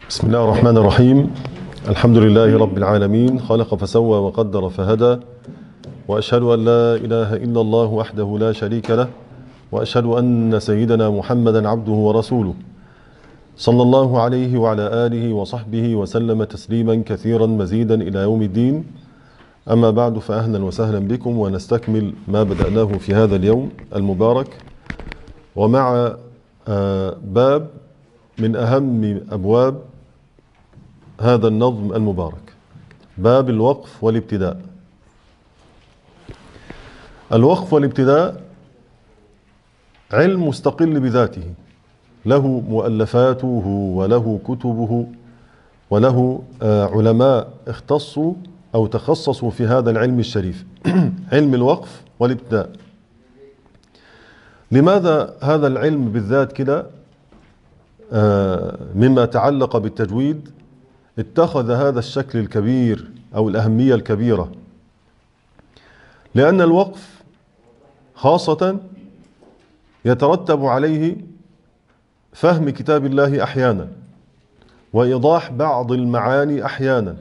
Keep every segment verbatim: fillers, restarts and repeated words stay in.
بسم الله الرحمن الرحيم. الحمد لله رب العالمين، خلق فسوى وقدر فهدى، وأشهد أن لا إله إلا الله وحده لا شريك له، وأشهد أن سيدنا محمدا عبده ورسوله صلى الله عليه وعلى آله وصحبه وسلم تسليما كثيرا مزيدا إلى يوم الدين. أما بعد، فأهلا وسهلا بكم، ونستكمل ما بدأناه في هذا اليوم المبارك، ومع باب من أهم أبواب هذا النظم المبارك، باب الوقف والابتداء. الوقف والابتداء علم مستقل بذاته، له مؤلفاته وله كتبه وله علماء اختصوا أو تخصصوا في هذا العلم الشريف علم الوقف والابتداء. لماذا هذا العلم بالذات كده مما تعلق بالتجويد اتخذ هذا الشكل الكبير أو الأهمية الكبيرة؟ لأن الوقف خاصة يترتب عليه فهم كتاب الله أحيانا، وإيضاح بعض المعاني أحيانا.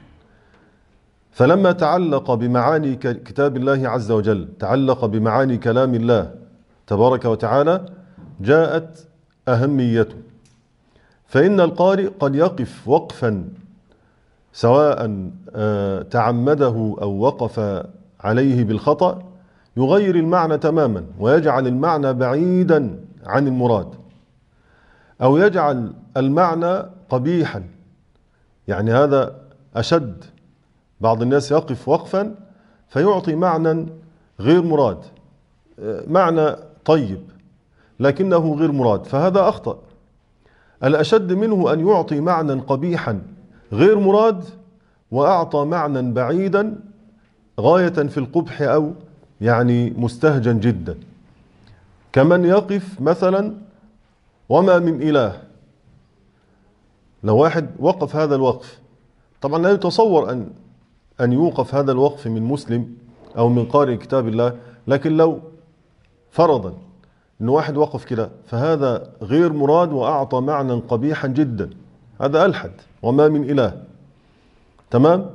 فلما تعلق بمعاني كتاب الله عز وجل، تعلق بمعاني كلام الله تبارك وتعالى، جاءت أهميته. فإن القارئ قد يقف وقفا سواء تعمده أو وقف عليه بالخطأ يغير المعنى تماما، ويجعل المعنى بعيدا عن المراد، أو يجعل المعنى قبيحا. يعني هذا أشد. بعض الناس يقف وقفا فيعطي معنى غير مراد، معنى طيب لكنه غير مراد، فهذا أخطأ. الأشد منه أن يعطي معنى قبيحا غير مراد وأعطى معنى بعيدا غاية في القبح أو يعني مستهجن جدا. كمن يقف مثلا وما من إله. لو واحد وقف هذا الوقف، طبعا لا يتصور أن أن يوقف هذا الوقف من مسلم أو من قارئ كتاب الله، لكن لو فرضا أن واحد وقف كده فهذا غير مراد وأعطى معنى قبيحا جدا، هذا ألحد. وما من إله، تمام؟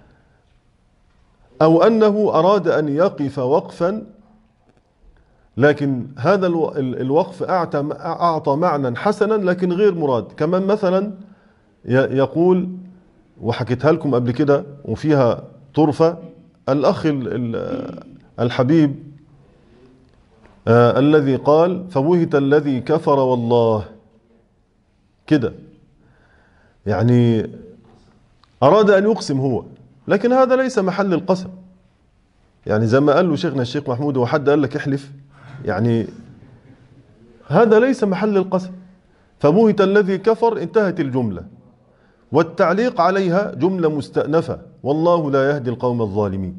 أو أنه أراد أن يقف وقفا لكن هذا الوقف أعطى معنى حسنا لكن غير مراد. كمان مثلا يقول، وحكيتها لكم قبل كده وفيها طرفة، الأخ الحبيب آه الذي قال فبهت الذي كفر والله، كده يعني أراد أن يقسم هو، لكن هذا ليس محل القسم. يعني زي ما قال له شيخنا الشيخ محمود، وحد قال لك احلف، يعني هذا ليس محل القسم. فبهت الذي كفر انتهت الجملة، والتعليق عليها جملة مستأنفة، والله لا يهدي القوم الظالمين.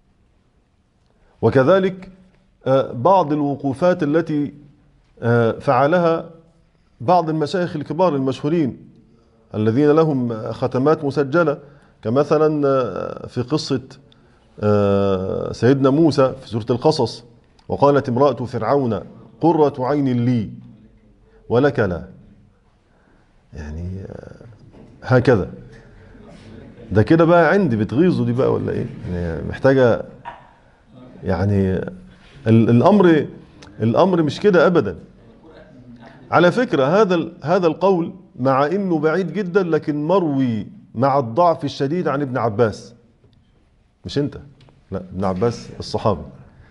وكذلك بعض الوقوفات التي فعلها بعض المشايخ الكبار المشهورين الذين لهم ختمات مسجلة، كمثلا في قصة سيدنا موسى في سورة القصص، وقالت امرأة فرعون قرة عين لي ولك لا. يعني هكذا. ده كده بقى عندي بتغيظه دي بقى ولا ايه؟ يعني محتاجة، يعني الامر الامر مش كده ابدا. على فكرة هذا هذا القول مع انه بعيد جدا لكن مروي مع الضعف الشديد عن ابن عباس. مش انت، لا، ابن عباس الصحابي،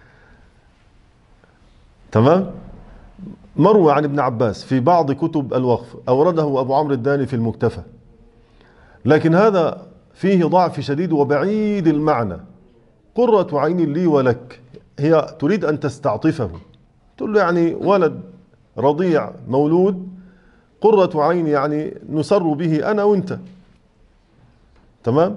تمام؟ مروي عن ابن عباس في بعض كتب الوقف، اورده ابو عمرو الداني في المكتفى، لكن هذا فيه ضعف شديد وبعيد المعنى. قرة عين لي ولك، هي تريد أن تستعطفه، تقول له يعني ولد رضيع مولود، قرة عين يعني نسر به أنا وأنت، تمام؟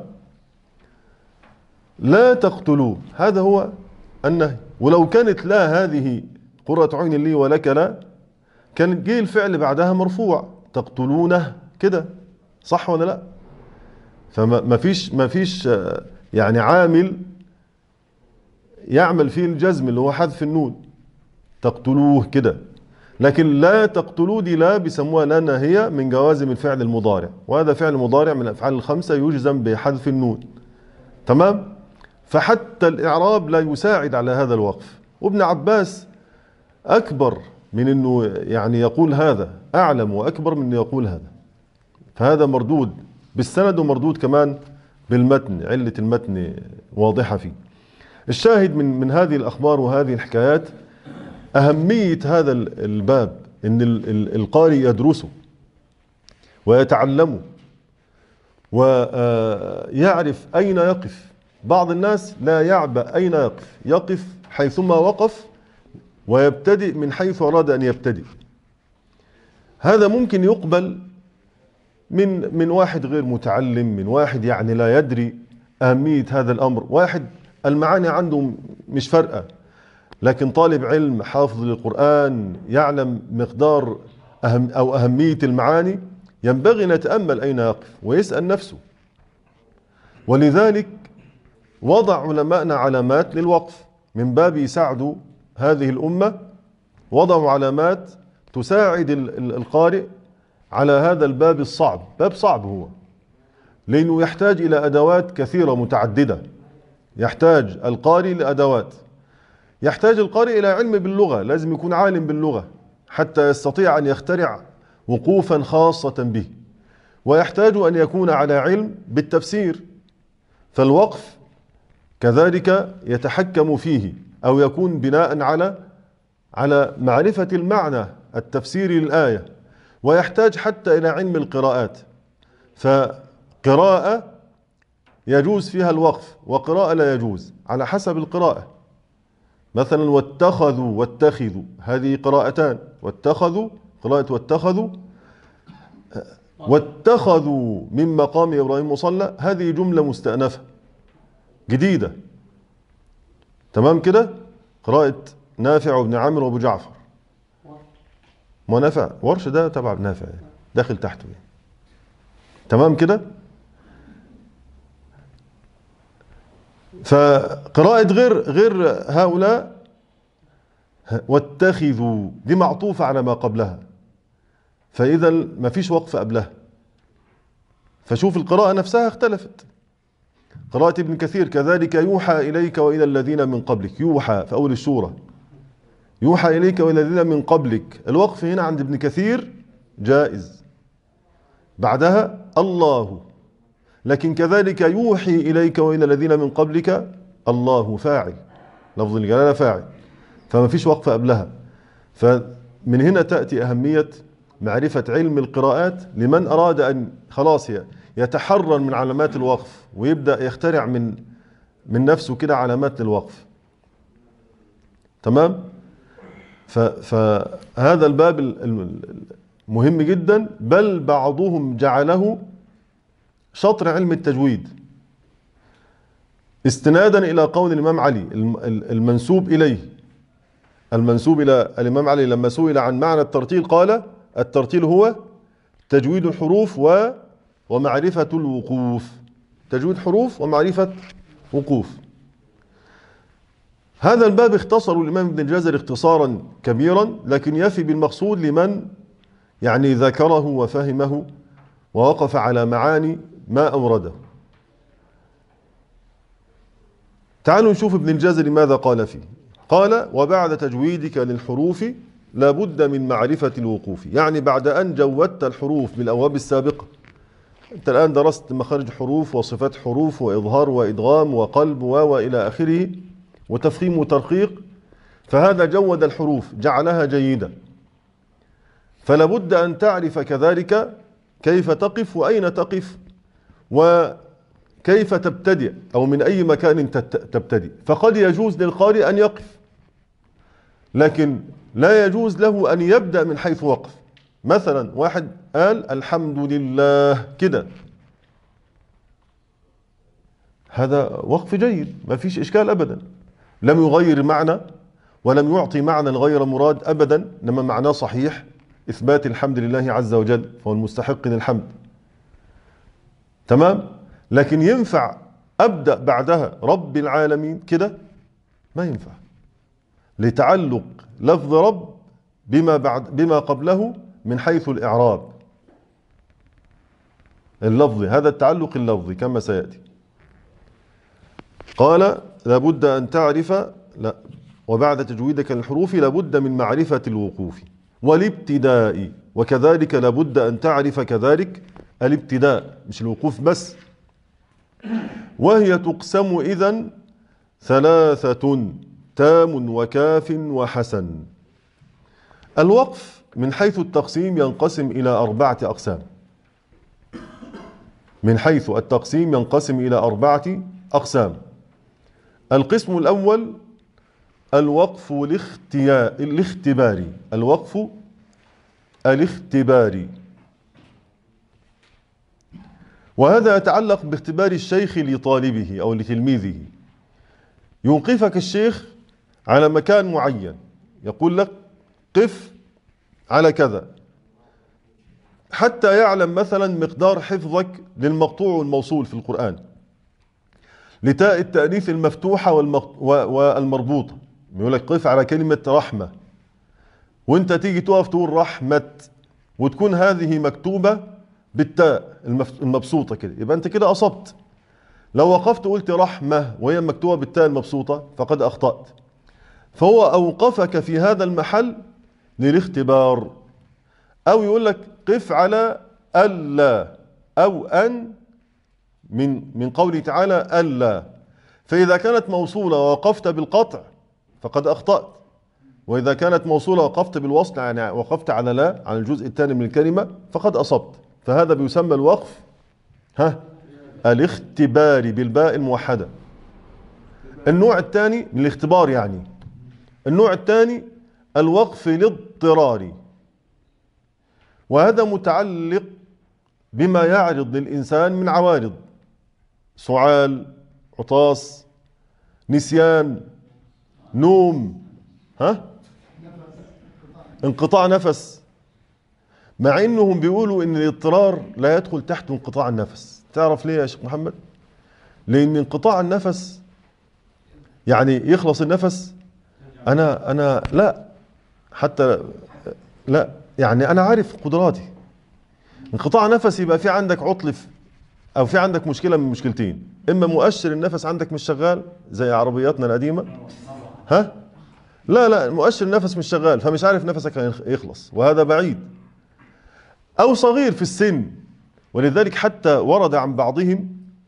لا تقتلوه، هذا هو النهي. ولو كانت لا هذه قرة عين لي ولك لا، كان جه الفعل بعدها مرفوع، تقتلونه كده، صح ولا لا؟ فما فيش ما فيش يعني عامل يعمل فيه الجزم اللي هو حذف النون، تقتلوه كده. لكن لا تقتلوا دي لا بيسموها لا ناهية من جوازم الفعل المضارع، وهذا فعل مضارع من الأفعال الخمسة يجزم بحذف النون. تمام؟ فحتى الإعراب لا يساعد على هذا الوقف. وابن عباس أكبر من أنه يعني يقول هذا، أعلم وأكبر من أنه يقول هذا. فهذا مردود بالسند ومردود كمان بالمتن، علة المتن واضحة فيه. الشاهد من من هذه الأخبار وهذه الحكايات أهمية هذا الباب، أن القارئ يدرسه ويتعلمه ويعرف أين يقف. بعض الناس لا يعبأ أين يقف، يقف حيثما وقف ويبتدئ من حيث أراد أن يبتدئ. هذا ممكن يقبل من من واحد غير متعلم، من واحد يعني لا يدري أهمية هذا الأمر، واحد المعاني عنده مش فارقة، لكن طالب علم حافظ للقرآن يعلم مقدار أهم أو أهمية المعاني، ينبغي أن يتأمل أين يقف ويسأل نفسه. ولذلك وضع علماءنا علامات للوقف من باب يساعدوا هذه الأمة، وضعوا علامات تساعد القارئ على هذا الباب الصعب. باب صعب هو، لأنه يحتاج إلى أدوات كثيرة متعددة. يحتاج القارئ لأدوات، يحتاج القارئ إلى علم باللغة، لازم يكون عالم باللغة حتى يستطيع أن يخترع وقوفا خاصة به، ويحتاج أن يكون على علم بالتفسير. فالوقف كذلك يتحكم فيه أو يكون بناء على على معرفة المعنى التفسيري للآية، ويحتاج حتى إلى علم القراءات. فقراءة يجوز فيها الوقف وقراءة لا يجوز على حسب القراءة. مثلا واتخذوا واتخذوا هذه قراءتان، واتخذوا قراءة واتخذوا، واتخذوا من مقام إبراهيم مصلى هذه جملة مستأنفة جديدة. تمام كده؟ قراءة نافع وابن عامر وابو جعفر. ما نافع ورش ده تبع نافع داخل تحته يعني. تمام كده؟ فقراءة غير غير هؤلاء واتخذوا دي معطوفة على ما قبلها، فإذا ما فيش وقف قبلها. فشوف القراءة نفسها اختلفت. قراءة ابن كثير كذلك يوحى إليك وإلى الذين من قبلك، يوحى في أول السورة، يوحى إليك وإلى الذين من قبلك. الوقف هنا عند ابن كثير جائز، بعدها الله. لكن كذلك يوحي إليك وإلى الذين من قبلك الله فاعل، لفظ الجلالة فاعل، فما فيش وقف قبلها. فمن هنا تأتي أهمية معرفة علم القراءات لمن أراد أن خلاص يتحرر من علامات الوقف ويبدأ يخترع من من نفسه كده علامات للوقف. تمام؟ فهذا الباب مهم جدا، بل بعضهم جعله شطر علم التجويد استنادا إلى قول الإمام علي المنسوب إليه. المنسوب إلى الإمام علي لما سئل عن معنى الترتيل قال الترتيل هو تجويد الحروف و ومعرفة الوقوف. تجويد حروف ومعرفة وقوف. هذا الباب اختصر الإمام ابن الجزري اختصارا كبيرا، لكن يفي بالمقصود لمن يعني ذكره وفهمه ووقف على معاني ما أورده. تعالوا نشوف ابن الجزري ماذا قال فيه. قال وبعد تجويدك للحروف لابد من معرفة الوقوف، يعني بعد أن جودت الحروف بالأبواب السابقة. أنت الآن درست مخارج حروف وصفات حروف وإظهار وإدغام وقلب وإلى آخره وتفخيم وترقيق، فهذا جود الحروف جعلها جيدة. فلابد أن تعرف كذلك كيف تقف وأين تقف وكيف تبتدئ أو من أي مكان تبتدئ. فقد يجوز للقارئ أن يقف، لكن لا يجوز له أن يبدأ من حيث وقف. مثلا واحد قال الحمد لله كده، هذا وقف جيد ما فيش إشكال أبدا، لم يغير معنى ولم يعطي معنى غير مراد أبدا، إنما معناه صحيح، إثبات الحمد لله عز وجل فهو المستحق للحمد. تمام؟ لكن ينفع أبدأ بعدها رب العالمين كده؟ ما ينفع، لتعلق لفظ رب بما بعد بما قبله من حيث الإعراب اللفظي، هذا التعلق اللفظي كما سيأتي. قال لابد أن تعرف، لا، وبعد تجويدك للحروف لابد من معرفة الوقوف والابتداء، وكذلك لابد أن تعرف كذلك الابتداء مش الوقوف بس. وهي تقسم إذن ثلاثة: تام وكاف وحسن. الوقف من حيث التقسيم ينقسم إلى أربعة أقسام. من حيث التقسيم ينقسم إلى أربعة أقسام. القسم الأول الوقف الاختباري. الوقف الاختباري، وهذا يتعلق باختبار الشيخ لطالبه أو لتلميذه. يوقفك الشيخ على مكان معين، يقول لك قف على كذا، حتى يعلم مثلا مقدار حفظك للمقطوع والموصول في القرآن، لتاء التأنيث المفتوحة والمربوطة. يقول لك قف على كلمة رحمة، وانت تيجي تقف تقول رحمة، وتكون هذه مكتوبة بالتاء المبسوطة كده، يبقى انت كده أصبت. لو وقفت وقلت رحمة وهي مكتوبة بالتاء المبسوطة فقد أخطأت. فهو أوقفك في هذا المحل للاختبار. أو يقول لك قف على ألا أو أن، من من قوله تعالى ألا، فإذا كانت موصولة ووقفت بالقطع فقد أخطأت، وإذا كانت موصولة وقفت بالوصل يعني وقفت على لا، على الجزء الثاني من الكلمة، فقد أصبت. فهذا بيسمى الوقف ها الاختباري بالباء الموحدة. النوع الثاني من الاختبار يعني النوع الثاني الوقف الاضطراري، وهذا متعلق بما يعرض للإنسان من عوارض: سعال، عطاس، نسيان، نوم، ها انقطاع نفس. مع انهم بيقولوا ان الاضطرار لا يدخل تحت انقطاع النفس. تعرف ليه يا شيخ محمد؟ لان انقطاع النفس يعني يخلص النفس. انا انا لا، حتى لا، يعني انا عارف قدراتي. انقطاع نفس يبقى في عندك عطل او في عندك مشكله من مشكلتين: اما مؤشر النفس عندك مش شغال زي عربياتنا القديمه، ها لا لا مؤشر النفس مش شغال فمش عارف نفسك يخلص، وهذا بعيد. او صغير في السن، ولذلك حتى ورد عن بعضهم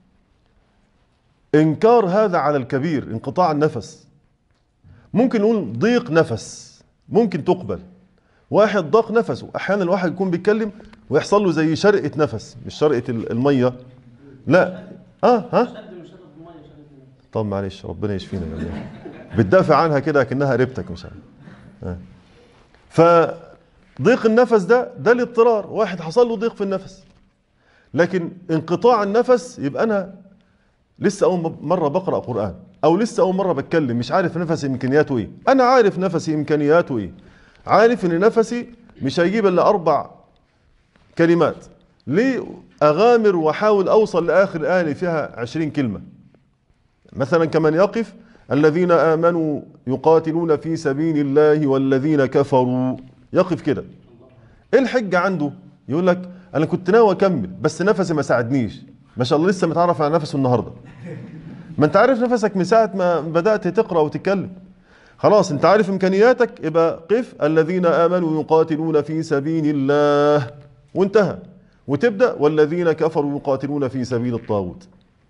انكار هذا على الكبير، انقطاع النفس. ممكن نقول ضيق نفس ممكن تقبل، واحد ضاق نفسه. احيانا الواحد يكون بيتكلم ويحصل له زي شرقة نفس، مش شرقة المية، لا اه ها طب معلش ربنا يشفينا جميعا، بتدافع عنها كده كأنها قريبتك مش عارف. آه. فضيق النفس ده ده الاضطرار، واحد حصل له ضيق في النفس. لكن انقطاع النفس يبقى انا لسه اول مره بقرا قران، او لسه اول مره بتكلم، مش عارف نفسي امكانياته ايه. انا عارف نفسي امكانياته ايه، عارف ان نفسي مش هيجيب الا اربع كلمات، ليه اغامر واحاول اوصل لاخر ايه فيها عشرين كلمه؟ مثلا كمن يقف الذين امنوا يقاتلون في سبيل الله والذين كفروا، يقف كده. ايه الحجه عنده؟ يقول لك انا كنت ناوي اكمل بس نفسي ما ساعدنيش. ما شاء الله لسه متعرف على نفسه النهارده. ما انت عارف نفسك من ساعه ما بدات تقرا وتتكلم، خلاص انت عارف امكانياتك. يبقى قف الذين امنوا يقاتلون في سبيل الله وانتهى، وتبدا والذين كفروا يقاتلون في سبيل الطاغوت.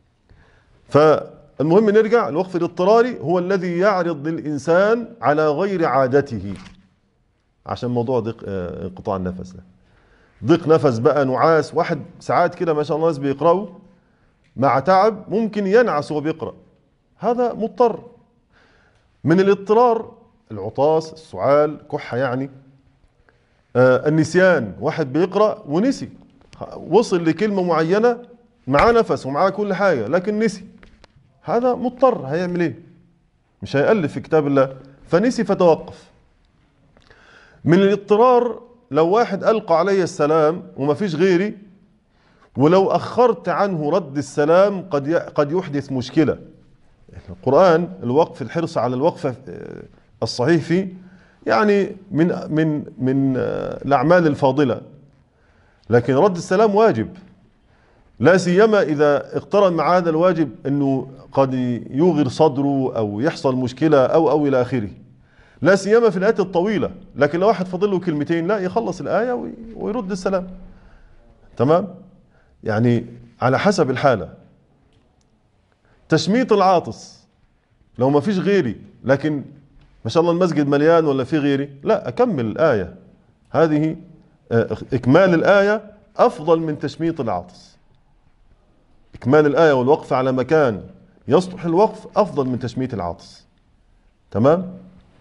فالمهم نرجع، الوقف الاضطراري هو الذي يعرض للانسان على غير عادته، عشان موضوع ضيق اه انقطاع النفس ده. ضيق نفس بقى، نعاس، واحد ساعات كده ما شاء الله ناس بيقرأوا مع تعب ممكن ينعس وهو بيقرأ، هذا مضطر. من الاضطرار العطاس، السعال، كحة يعني. آه النسيان، واحد بيقرأ ونسي، وصل لكلمة معينة معاه نفس ومعاه كل حاجة لكن نسي، هذا مضطر. هيعمل ايه؟ مش هيألف في كتاب الله، فنسي فتوقف. من الاضطرار لو واحد ألقى علي السلام وما فيش غيري، ولو أخرت عنه رد السلام قد قد يحدث مشكلة. القرآن الوقف، الحرص على الوقف الصحيح فيه يعني من من من الأعمال الفاضلة، لكن رد السلام واجب، لا سيما إذا اقترن مع هذا الواجب أنه قد يوغر صدره أو يحصل مشكلة أو أو إلى آخره، لا سيما في الآيات الطويلة. لكن لو واحد فاضل له كلمتين، لا، يخلص الآية ويرد السلام. تمام؟ يعني على حسب الحالة. تشميط العاطس، لو ما فيش غيري لكن ما شاء الله المسجد مليان ولا في غيري، لا، أكمل الآية. هذه إكمال الآية أفضل من تشميط العاطس. إكمال الآية والوقف على مكان يصلح الوقف أفضل من تشميت العاطس. تمام؟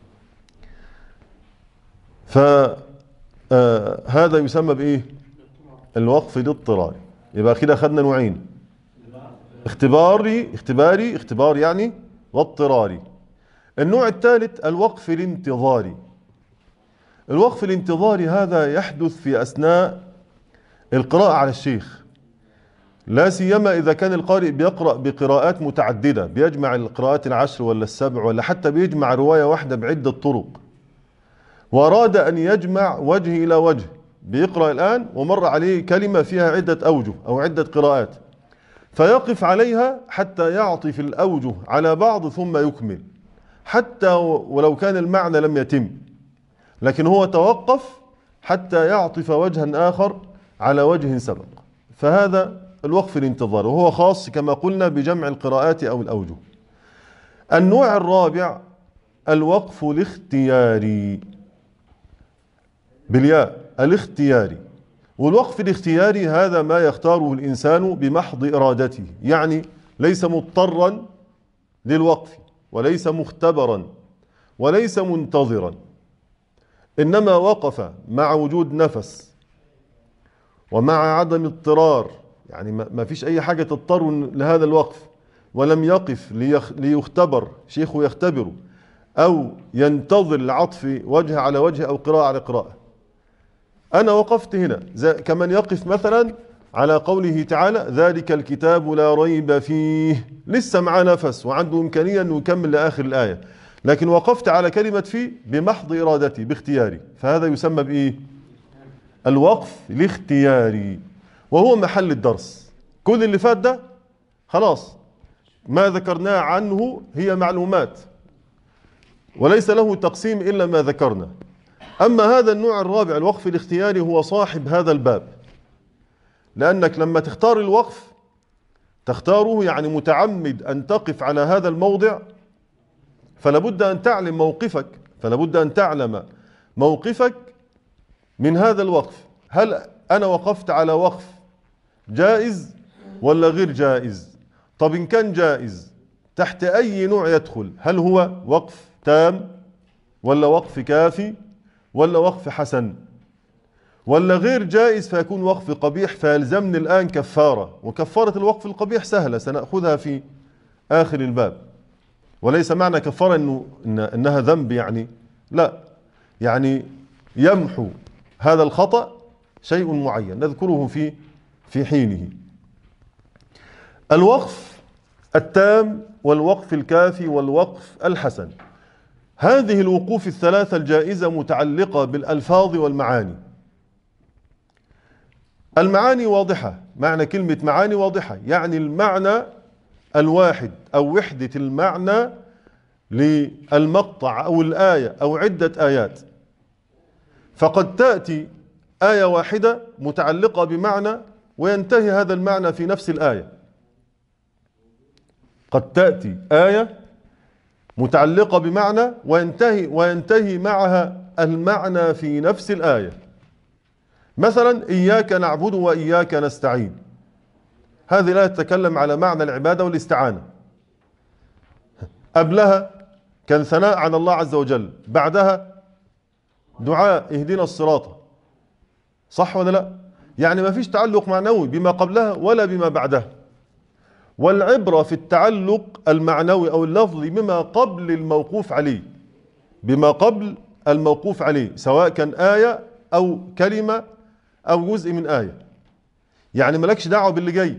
فهذا يسمى بإيه؟ الوقف الاضطراري. يبقى كده أخذنا نوعين: اختباري اختباري اختبار يعني، واضطراري. النوع الثالث الوقف الانتظاري. الوقف الانتظاري هذا يحدث في أثناء القراءة على الشيخ، لا سيما إذا كان القارئ بيقرأ بقراءات متعددة، بيجمع القراءات العشر ولا السبع، ولا حتى بيجمع رواية واحدة بعدة طرق، وأراد أن يجمع وجه إلى وجه، بيقرأ الآن ومر عليه كلمة فيها عدة أوجه أو عدة قراءات، فيقف عليها حتى يعطف الأوجه على بعض ثم يكمل، حتى ولو كان المعنى لم يتم، لكن هو توقف حتى يعطف وجها آخر على وجه سبق. فهذا الوقف الانتظار، وهو خاص كما قلنا بجمع القراءات أو الأوجه. النوع الرابع الوقف الاختياري، بالياء، الاختياري. والوقف الاختياري هذا ما يختاره الإنسان بمحض إرادته، يعني ليس مضطرا للوقف، وليس مختبرا، وليس منتظرا، إنما وقف مع وجود نفس ومع عدم اضطرار، يعني ما فيش أي حاجة تضطر لهذا الوقف، ولم يقف ليختبر، شيخه يختبره، أو ينتظر العطف وجه على وجه أو قراءة على قراءة. أنا وقفت هنا كمن يقف مثلا على قوله تعالى: ذلك الكتاب لا ريب فيه، لسه معاه نفس وعنده إمكانية أنه يكمل لآخر الآية، لكن وقفت على كلمة فيه بمحض إرادتي باختياري، فهذا يسمى بإيه؟ الوقف الاختياري، وهو محل الدرس. كل اللي فات ده خلاص ما ذكرناه عنه هي معلومات، وليس له تقسيم إلا ما ذكرنا. أما هذا النوع الرابع الوقف الاختياري هو صاحب هذا الباب، لأنك لما تختار الوقف تختاره يعني متعمد أن تقف على هذا الموضع، فلابد أن تعلم موقفك فلابد أن تعلم موقفك من هذا الوقف. هل أنا وقفت على وقف جائز ولا غير جائز؟ طب إن كان جائز تحت أي نوع يدخل؟ هل هو وقف تام ولا وقف كافي ولا وقف حسن، ولا غير جائز فيكون وقف قبيح فيلزمني الآن كفارة؟ وكفارة الوقف القبيح سهلة سنأخذها في آخر الباب، وليس معنى كفارة إنه إن إنها ذنب، يعني لا، يعني يمحو هذا الخطأ شيء معين نذكره في في حينه. الوقف التام والوقف الكافي والوقف الحسن، هذه الوقوف الثلاثة الجائزة متعلقة بالألفاظ والمعاني. المعاني واضحة، معنى كلمة معاني واضحة، يعني المعنى الواحد أو وحدة المعنى للمقطع أو الآية أو عدة آيات. فقد تأتي آية واحدة متعلقة بمعنى وينتهي هذا المعنى في نفس الآية. قد تأتي آية متعلقة بمعنى وينتهي وينتهي معها المعنى في نفس الآية. مثلا إياك نعبد وإياك نستعين، هذه الآية تتكلم على معنى العبادة والاستعانة، قبلها كان ثناء على الله عز وجل، بعدها دعاء اهدنا الصراط، صح ولا لا؟ يعني ما فيش تعلق معنوي بما قبلها ولا بما بعدها، والعبرة في التعلق المعنوي أو اللفظي بما قبل الموقوف عليه، بما قبل الموقوف عليه، سواء كان آية أو كلمة أو جزء من آية، يعني مالكش دعوة باللي جاي.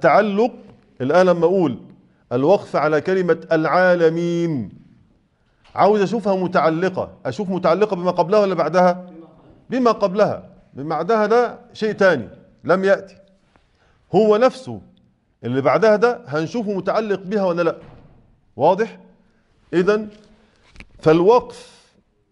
التعلق الآن لما أقول الوقف على كلمة العالمين، عاوز أشوفها متعلقة، أشوف متعلقة بما قبلها ولا بعدها؟ بما قبلها. بما بعدها ده شيء تاني لم يأتي. هو نفسه اللي بعدها ده هنشوفه متعلق بها ولا لا. واضح؟ إذن فالوقف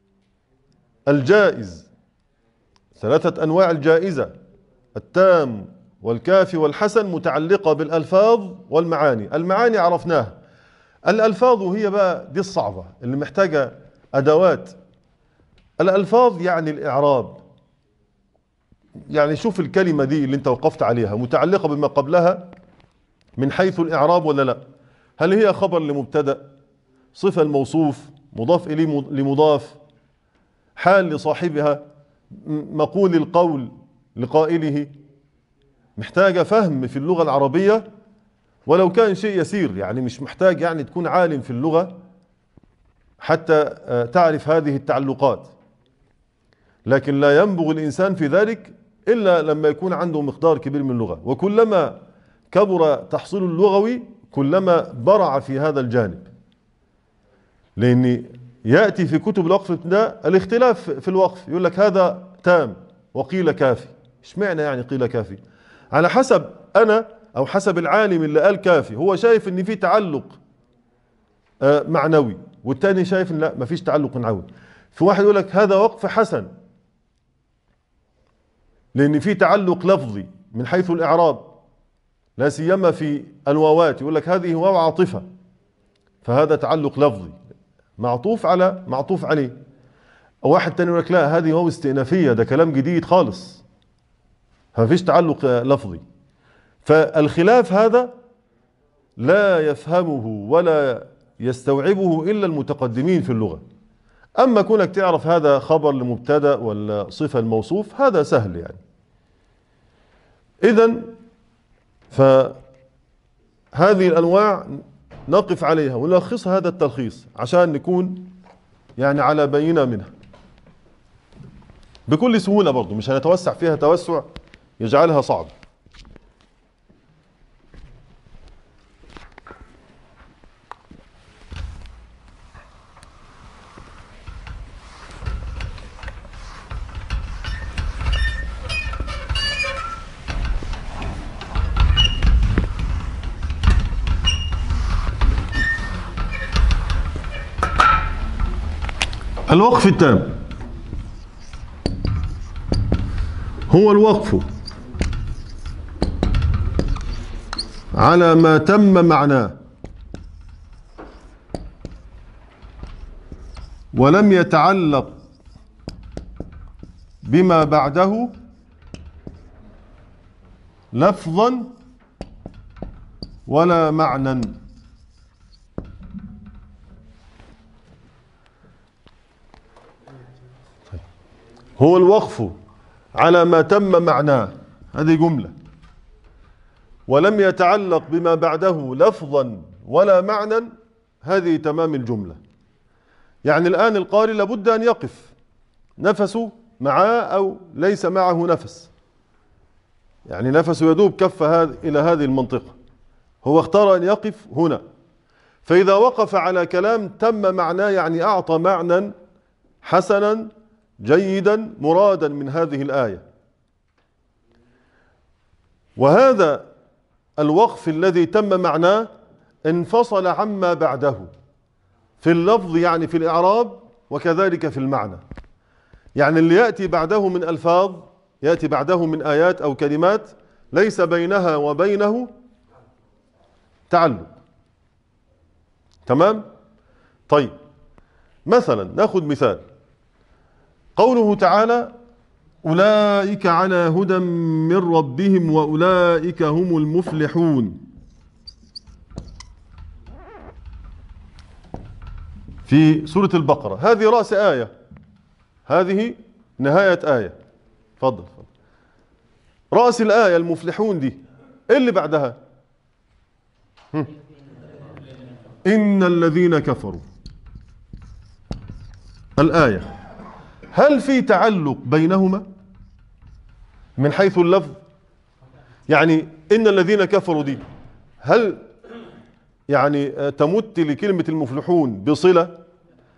الجائز ثلاثة أنواع الجائزة: التام والكافي والحسن، متعلقة بالألفاظ والمعاني. المعاني عرفناها، الألفاظ هي بقى دي الصعبة اللي محتاجة أدوات. الألفاظ يعني الإعراب، يعني شوف الكلمة دي اللي انت وقفت عليها متعلقة بما قبلها من حيث الإعراب ولا لا. هل هي خبر لمبتدأ، صفة الموصوف، مضاف إليه لمضاف، حال لصاحبها، مقول القول لقائله. محتاجة فهم في اللغة العربية ولو كان شيء يسير، يعني مش محتاج يعني تكون عالم في اللغة حتى تعرف هذه التعلقات، لكن لا ينبغي الإنسان في ذلك إلا لما يكون عنده مقدار كبير من اللغة. وكلما كبر تحصيل اللغوي كلما برع في هذا الجانب، لأن يأتي في كتب الوقف ده الاختلاف في الوقف. يقول لك هذا تام وقيل كافي. اشمعنى يعني قيل كافي؟ على حسب أنا أو حسب العالم اللي قال كافي، هو شايف إن في تعلق معنوي، والتاني شايف إن لا، ما فيش تعلق معنوي. في واحد يقول لك هذا وقف حسن لأن في تعلق لفظي من حيث الإعراب، لا سيما في الواوات. يقول لك هذه واو عاطفة، فهذا تعلق لفظي معطوف على معطوف عليه. واحد تاني يقول لك لا، هذه واو استئنافية، ده كلام جديد خالص، ما فيش تعلق لفظي. فالخلاف هذا لا يفهمه ولا يستوعبه إلا المتقدمين في اللغة. أما كونك تعرف هذا خبر لمبتدأ ولا صفة الموصوف هذا سهل يعني. إذن فهذه الأنواع نقف عليها ونلخص هذا التلخيص عشان نكون يعني على بينة منها بكل سهولة. برضو مش هنتوسع فيها توسع يجعلها صعب. الوقف التام هو الوقف على ما تم معناه ولم يتعلق بما بعده لفظا ولا معنى. هو الوقف على ما تم معناه، هذه جملة، ولم يتعلق بما بعده لفظا ولا معنى، هذه تمام الجملة. يعني الآن القارئ لابد أن يقف نفسه معاه أو ليس معه نفس، يعني نفسه يدوب كف هذا إلى هذه المنطقة، هو اختار أن يقف هنا. فإذا وقف على كلام تم معناه يعني أعطى معنى حسنا جيدا مرادا من هذه الآية. وهذا الوقف الذي تم معناه انفصل عما بعده في اللفظ، يعني في الإعراب، وكذلك في المعنى. يعني اللي يأتي بعده من ألفاظ، يأتي بعده من آيات أو كلمات ليس بينها وبينه تعلق. تمام؟ طيب مثلا ناخذ مثال قوله تعالى أولئك على هدى من ربهم وأولئك هم المفلحون في سورة البقرة. هذه رأس آية، هذه نهاية آية. فضل فضل. رأس الآية المفلحون دي إيه اللي بعدها؟ هم. إن الذين كفروا. الآية هل في تعلق بينهما من حيث اللفظ؟ يعني إن الذين كفروا دي هل يعني تمت لكلمة المفلحون بصلة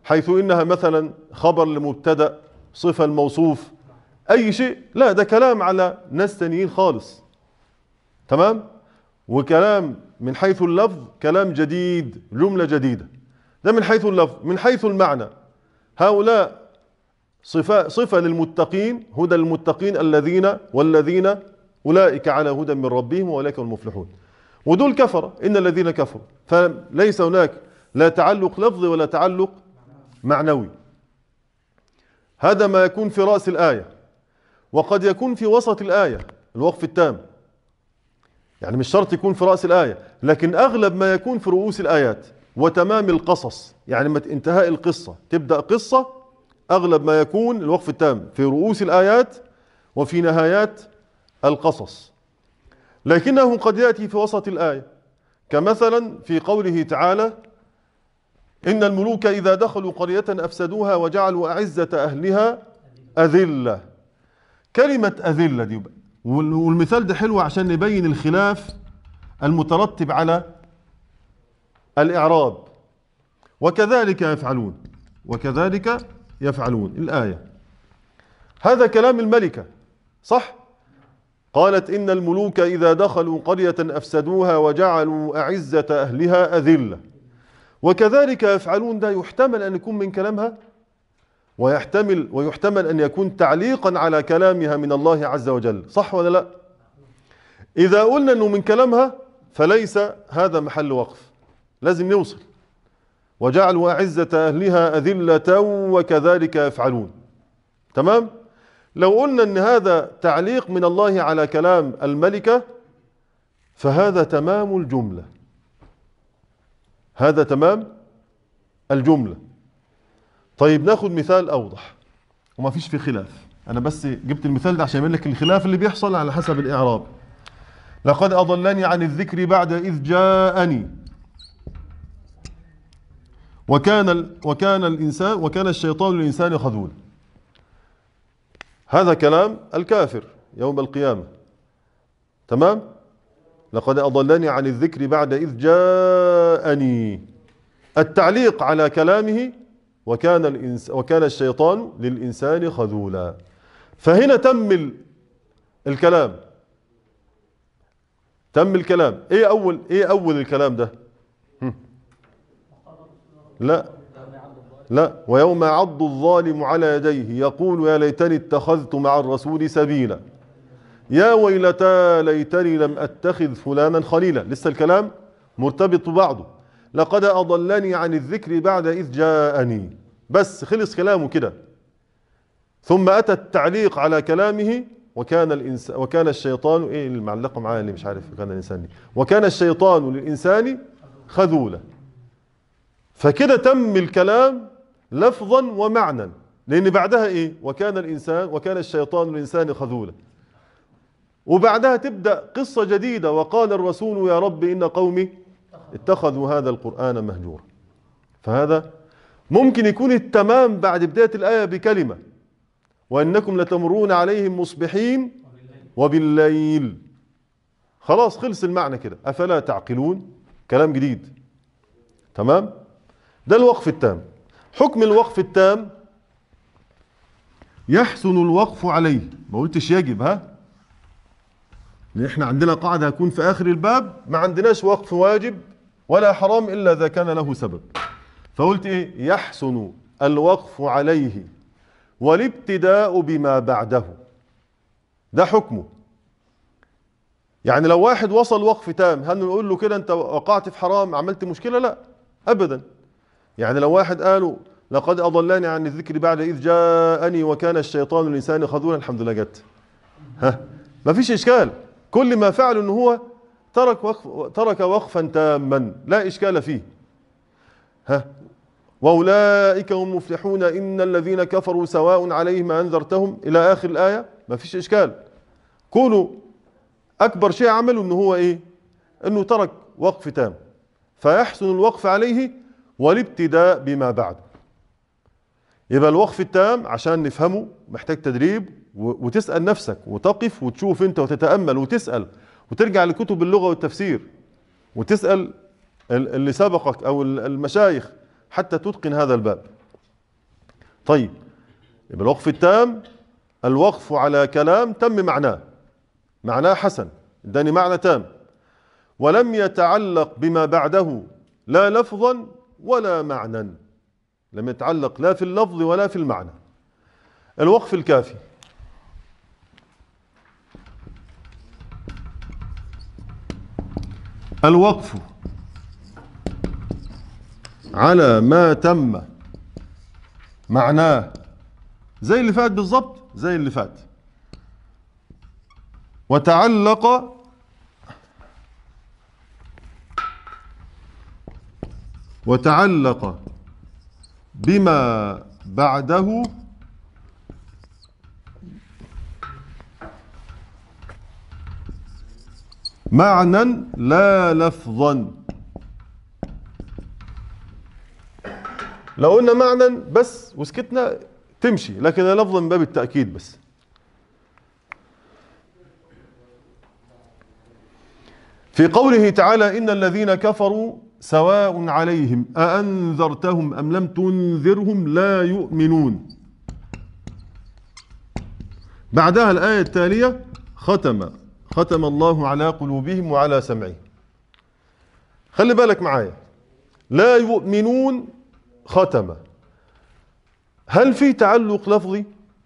حيث إنها مثلا خبر لمبتدأ، صفة الموصوف، أي شيء. لا، ده كلام على ناس تانيين خالص. تمام؟ وكلام من حيث اللفظ كلام جديد، جملة جديدة. ده من حيث اللفظ. من حيث المعنى هؤلاء صفة, صفة للمتقين، هدى للمتقين الذين والذين أولئك على هدى من ربهم وأولئك هم المفلحون. ودول كفر، إن الذين كفروا. فليس هناك لا تعلق لفظي ولا تعلق معنوي. هذا ما يكون في رأس الآية. وقد يكون في وسط الآية الوقف التام، يعني مش شرط يكون في رأس الآية، لكن أغلب ما يكون في رؤوس الآيات وتمام القصص، يعني انتهاء القصة، تبدأ قصة، أغلب ما يكون الوقف التام في رؤوس الآيات وفي نهايات القصص. لكنه قد يأتي في وسط الآية، كمثلا في قوله تعالى: إن الملوك إذا دخلوا قرية أفسدوها وجعلوا أعزة أهلها أذلة. كلمة أذلة دي، والمثال ده حلو عشان نبين الخلاف المترتب على الإعراب. وكذلك يفعلون، وكذلك يفعلون الآية. هذا كلام الملكة، صح؟ قالت: إن الملوك إذا دخلوا قرية أفسدوها وجعلوا أعزة أهلها أذلة. وكذلك يفعلون، ده يحتمل أن يكون من كلامها، ويحتمل ويحتمل أن يكون تعليقا على كلامها من الله عز وجل، صح ولا لا؟ إذا قلنا أنه من كلامها فليس هذا محل وقف، لازم نوصل: وجعلوا أعزة أهلها أذلة وكذلك يفعلون. تمام؟ لو قلنا أن هذا تعليق من الله على كلام الملكة فهذا تمام الجملة، هذا تمام الجملة. طيب ناخد مثال أوضح وما فيش فيه خلاف. أنا بس جبت المثال ده عشان يبين لك الخلاف اللي بيحصل على حسب الإعراب. لقد أضلني عن الذكر بعد إذ جاءني وكان ال... وكان الإنسان وكان الشيطان للإنسان خذولا. هذا كلام الكافر يوم القيامة. تمام؟ لقد أضلني عن الذكر بعد إذ جاءني، التعليق على كلامه وكان الإنس وكان الشيطان للإنسان خذولا. فهنا تم الكلام، تم الكلام. ايه اول ايه اول الكلام ده؟ هم. لا لا ويوم يعض الظالم على يديه يقول يا ليتني اتخذت مع الرسول سبيلا يا ويلتى ليتني لم اتخذ فلانا خليلا. لسه الكلام مرتبط ببعضه. لقد أضلني عن الذكر بعد إذ جاءني، بس خلص كلامه كده. ثم أتى التعليق على كلامه وكان الإنس وكان الشيطان، إيه اللي معلقة معايا اللي مش عارف، كان الإنسان دي وكان الشيطان للإنسان خذولا. فكده تم الكلام لفظا ومعنى، لأن بعدها إيه؟ وكان الإنسان وكان الشيطان للإنسان خذولا. وبعدها تبدأ قصة جديدة: وقال الرسول يا رب إن قومي اتخذوا هذا القرآن مهجورا. فهذا ممكن يكون التمام بعد بداية الآية بكلمة: وإنكم لتمرون عليهم مصبحين وبالليل. خلاص خلص المعنى كده. أفلا تعقلون؟ كلام جديد. تمام؟ ده الوقف التام. حكم الوقف التام: يحسن الوقف عليه. ما قلتش يجب، ها؟ لأن احنا عندنا قاعدة هتكون في آخر الباب: ما عندناش وقف واجب ولا حرام إلا إذا كان له سبب. فقلت إيه؟ يحسن الوقف عليه والابتداء بما بعده. ده حكمه. يعني لو واحد وصل وقف تام، هل نقول له كده أنت وقعت في حرام، عملت مشكلة؟ لا أبدا. يعني لو واحد قالوا لقد أضلني عن الذكر بعد إذ جاءني وكان الشيطان للإنسان خذولا، الحمد لله جت، ها، ما فيش إشكال. كل ما فعله أنه هو ترك وقف ترك وقفا تاما لا إشكال فيه. ها، وأولئك هم المفلحون إن الذين كفروا سواء عليهم أنذرتهم إلى آخر الآية، ما فيش إشكال. كونوا أكبر شيء عمله أنه هو إيه؟ أنه ترك وقف تام. فيحسن الوقف عليه والابتداء بما بعده. يبقى الوقف التام عشان نفهمه محتاج تدريب، وتسأل نفسك وتقف وتشوف أنت وتتأمل وتسأل وترجع لكتب اللغة والتفسير وتسأل اللي سبقك أو المشايخ حتى تتقن هذا الباب. طيب، يبقى الوقف التام الوقف على كلام تم معناه، معناه حسن، اداني معنى تام، ولم يتعلق بما بعده لا لفظا ولا معنى، لم يتعلق لا في اللفظ ولا في المعنى. الوقف الكافي، الوقف على ما تم معناه، زي اللي فات بالظبط، زي اللي فات، وتعلق وتعلق بما بعده معنى لا لفظا. لو قلنا معنى بس وسكتنا تمشي، لكن لفظا من باب التأكيد بس. في قوله تعالى: إن الذين كفروا سواء عليهم أأنذرتهم أم لم تنذرهم لا يؤمنون. بعدها الآية التالية: ختم ختم الله على قلوبهم وعلى سمعهم. خلي بالك معايا، لا يؤمنون ختم، هل في تعلق لفظي؟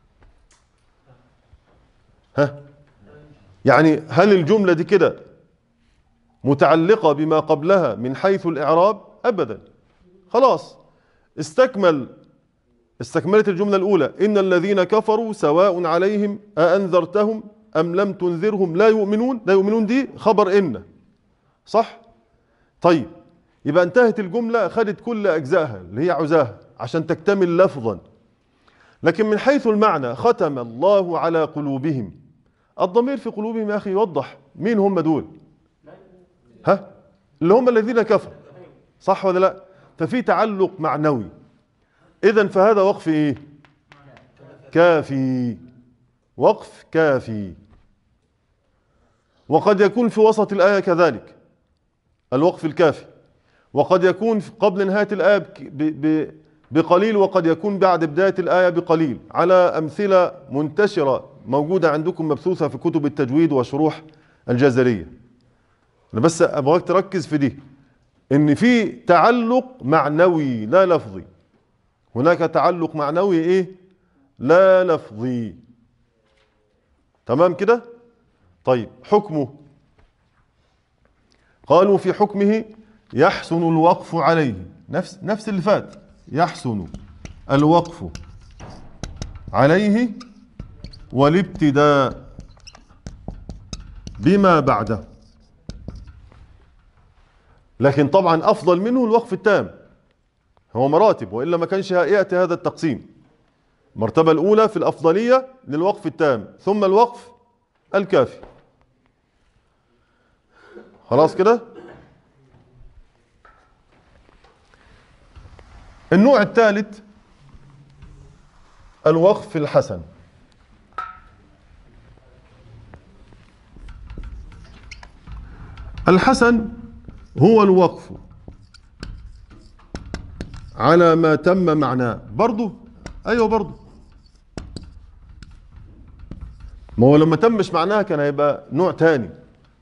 ها؟ يعني هل الجملة دي كده متعلقة بما قبلها من حيث الإعراب؟ أبدا. خلاص، استكمل استكملت الجملة الأولى: إن الذين كفروا سواء عليهم أأنذرتهم أم لم تنذرهم لا يؤمنون. لا يؤمنون دي خبر إن، صح؟ طيب، يبقى انتهت الجملة، أخذت كل أجزائها اللي هي عزاها عشان تكتمل لفظا. لكن من حيث المعنى: ختم الله على قلوبهم، الضمير في قلوبهم يا أخي يوضح مين هم دول. ها؟ اللي هم الذين كفروا، صح ولا لا؟ ففي تعلق معنوي. إذن فهذا وقف إيه؟ كافي، وقف كافي. وقد يكون في وسط الآية كذلك الوقف الكافي، وقد يكون قبل نهاية الآية بقليل، وقد يكون بعد بداية الآية بقليل، على أمثلة منتشرة موجودة عندكم مبثوثة في كتب التجويد وشروح الجزرية. أنا بس أبغاك تركز في دي، إن في تعلق معنوي لا لفظي. هناك تعلق معنوي إيه؟ لا لفظي. تمام كده؟ طيب، حكمه، قالوا في حكمه يحسن الوقف عليه، نفس نفس اللي فات، يحسن الوقف عليه والابتداء بما بعده. لكن طبعا أفضل منه الوقف التام، هو مراتب، وإلا ما كانش يأتي هذا التقسيم. المرتبة الأولى في الأفضلية للوقف التام، ثم الوقف الكافي. خلاص كده؟ النوع الثالث الوقف الحسن. الحسن هو الوقف على ما تم معناه. برضو ايوه، برضو ما هو لما تمش معناها كان هيبقى نوع تاني.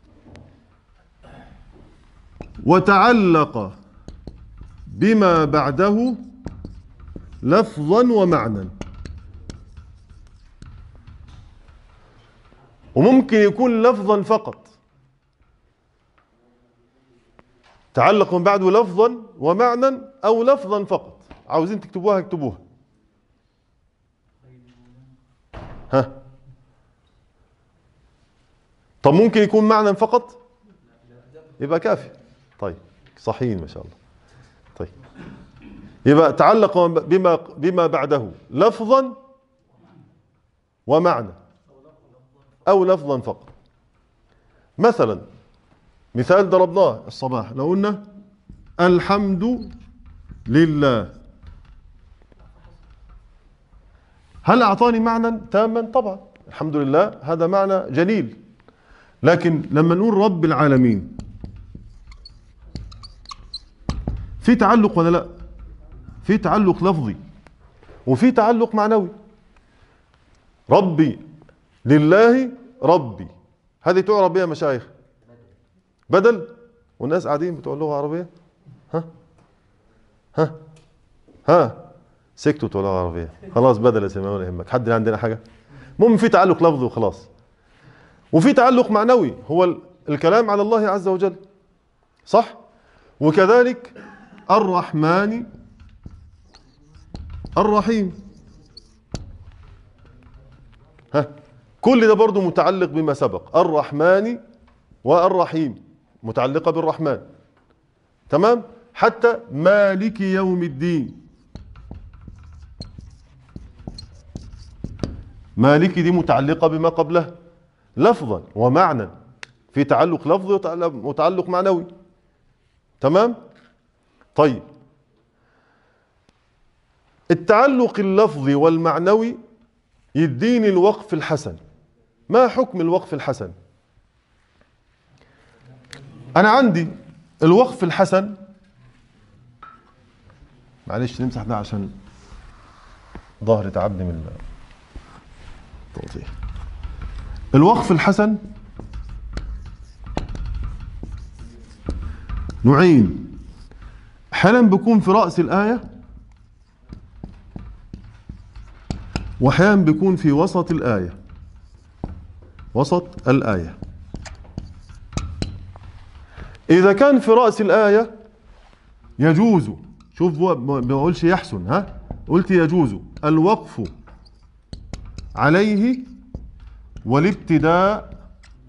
وتعلق بما بعده لفظا ومعنى، وممكن يكون لفظا فقط، تعلق من بعده لفظا ومعنى، او لفظا فقط. عاوزين تكتبوها اكتبوها. ها؟ طب ممكن يكون معنى فقط، يبقى كافي. طيب، صحيح ما شاء الله. طيب، يبقى تعلق بما بما بعده لفظا ومعنى، او لفظا فقط. مثلا مثال ضربناه الصباح، لو قلنا الحمد لله، هل أعطاني معنى تاما؟ طبعا الحمد لله هذا معنى جليل. لكن لما نقول رب العالمين، في تعلق ولا لا؟ في تعلق لفظي، وفي تعلق معنوي. ربي لله ربي، هذه تعرب بها مشايخ بدل، والناس قاعدين بتوع اللغة العربية ها ها ها سكتوا بتوع اللغة العربية، خلاص بدل يا سيدي ولا يهمك. حد عندنا حاجة؟ المهم في تعلق لفظي وخلاص، وفي تعلق معنوي هو الكلام على الله عز وجل، صح؟ وكذلك الرحمن الرحيم، ها كل ده برضو متعلق بما سبق. الرحمن والرحيم متعلقة بالرحمن، تمام؟ حتى مالك يوم الدين، مالك دي متعلقة بما قبله لفظا ومعنى، في تعلق لفظي وتعلق معنوي، تمام؟ طيب التعلق اللفظي والمعنوي يديني الوقف الحسن. ما حكم الوقف الحسن؟ أنا عندي الوقف الحسن، معلش نمسح ده عشان ظهري تعبني من التوضيح. الوقف الحسن نوعين، أحيانا بيكون في رأس الآية، وأحيانا بيكون في وسط الآية، وسط الآية. إذا كان في رأس الآية يجوز، شوف ما بقولش يحسن، ها قلت يجوز الوقف عليه والابتداء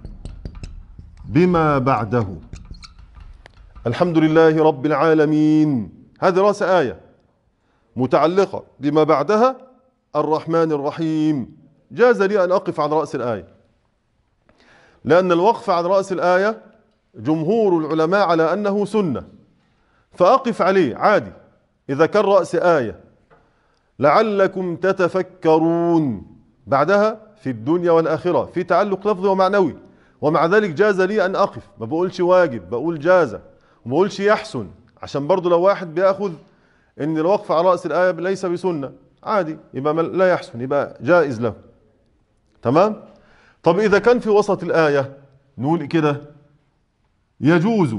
بما بعده. الحمد لله رب العالمين، هذه رأس آية متعلقة بما بعدها الرحمن الرحيم، جاز لي أن أقف عن رأس الآية، لأن الوقف عن رأس الآية جمهور العلماء على أنه سنة، فأقف عليه عادي إذا كان رأس آية لعلكم تتفكرون، بعدها في الدنيا والآخرة في تعلق لفظي ومعنوي، ومع ذلك جاز لي أن أقف. ما بقولش واجب، بقول جاز، وما بقولش يحسن، عشان برضو لو واحد بياخذ ان الوقف على رأس الآية ليس بسنة، عادي يبقى لا يحسن، يبقى جائز له، تمام؟ طب إذا كان في وسط الآية نقول كده يجوز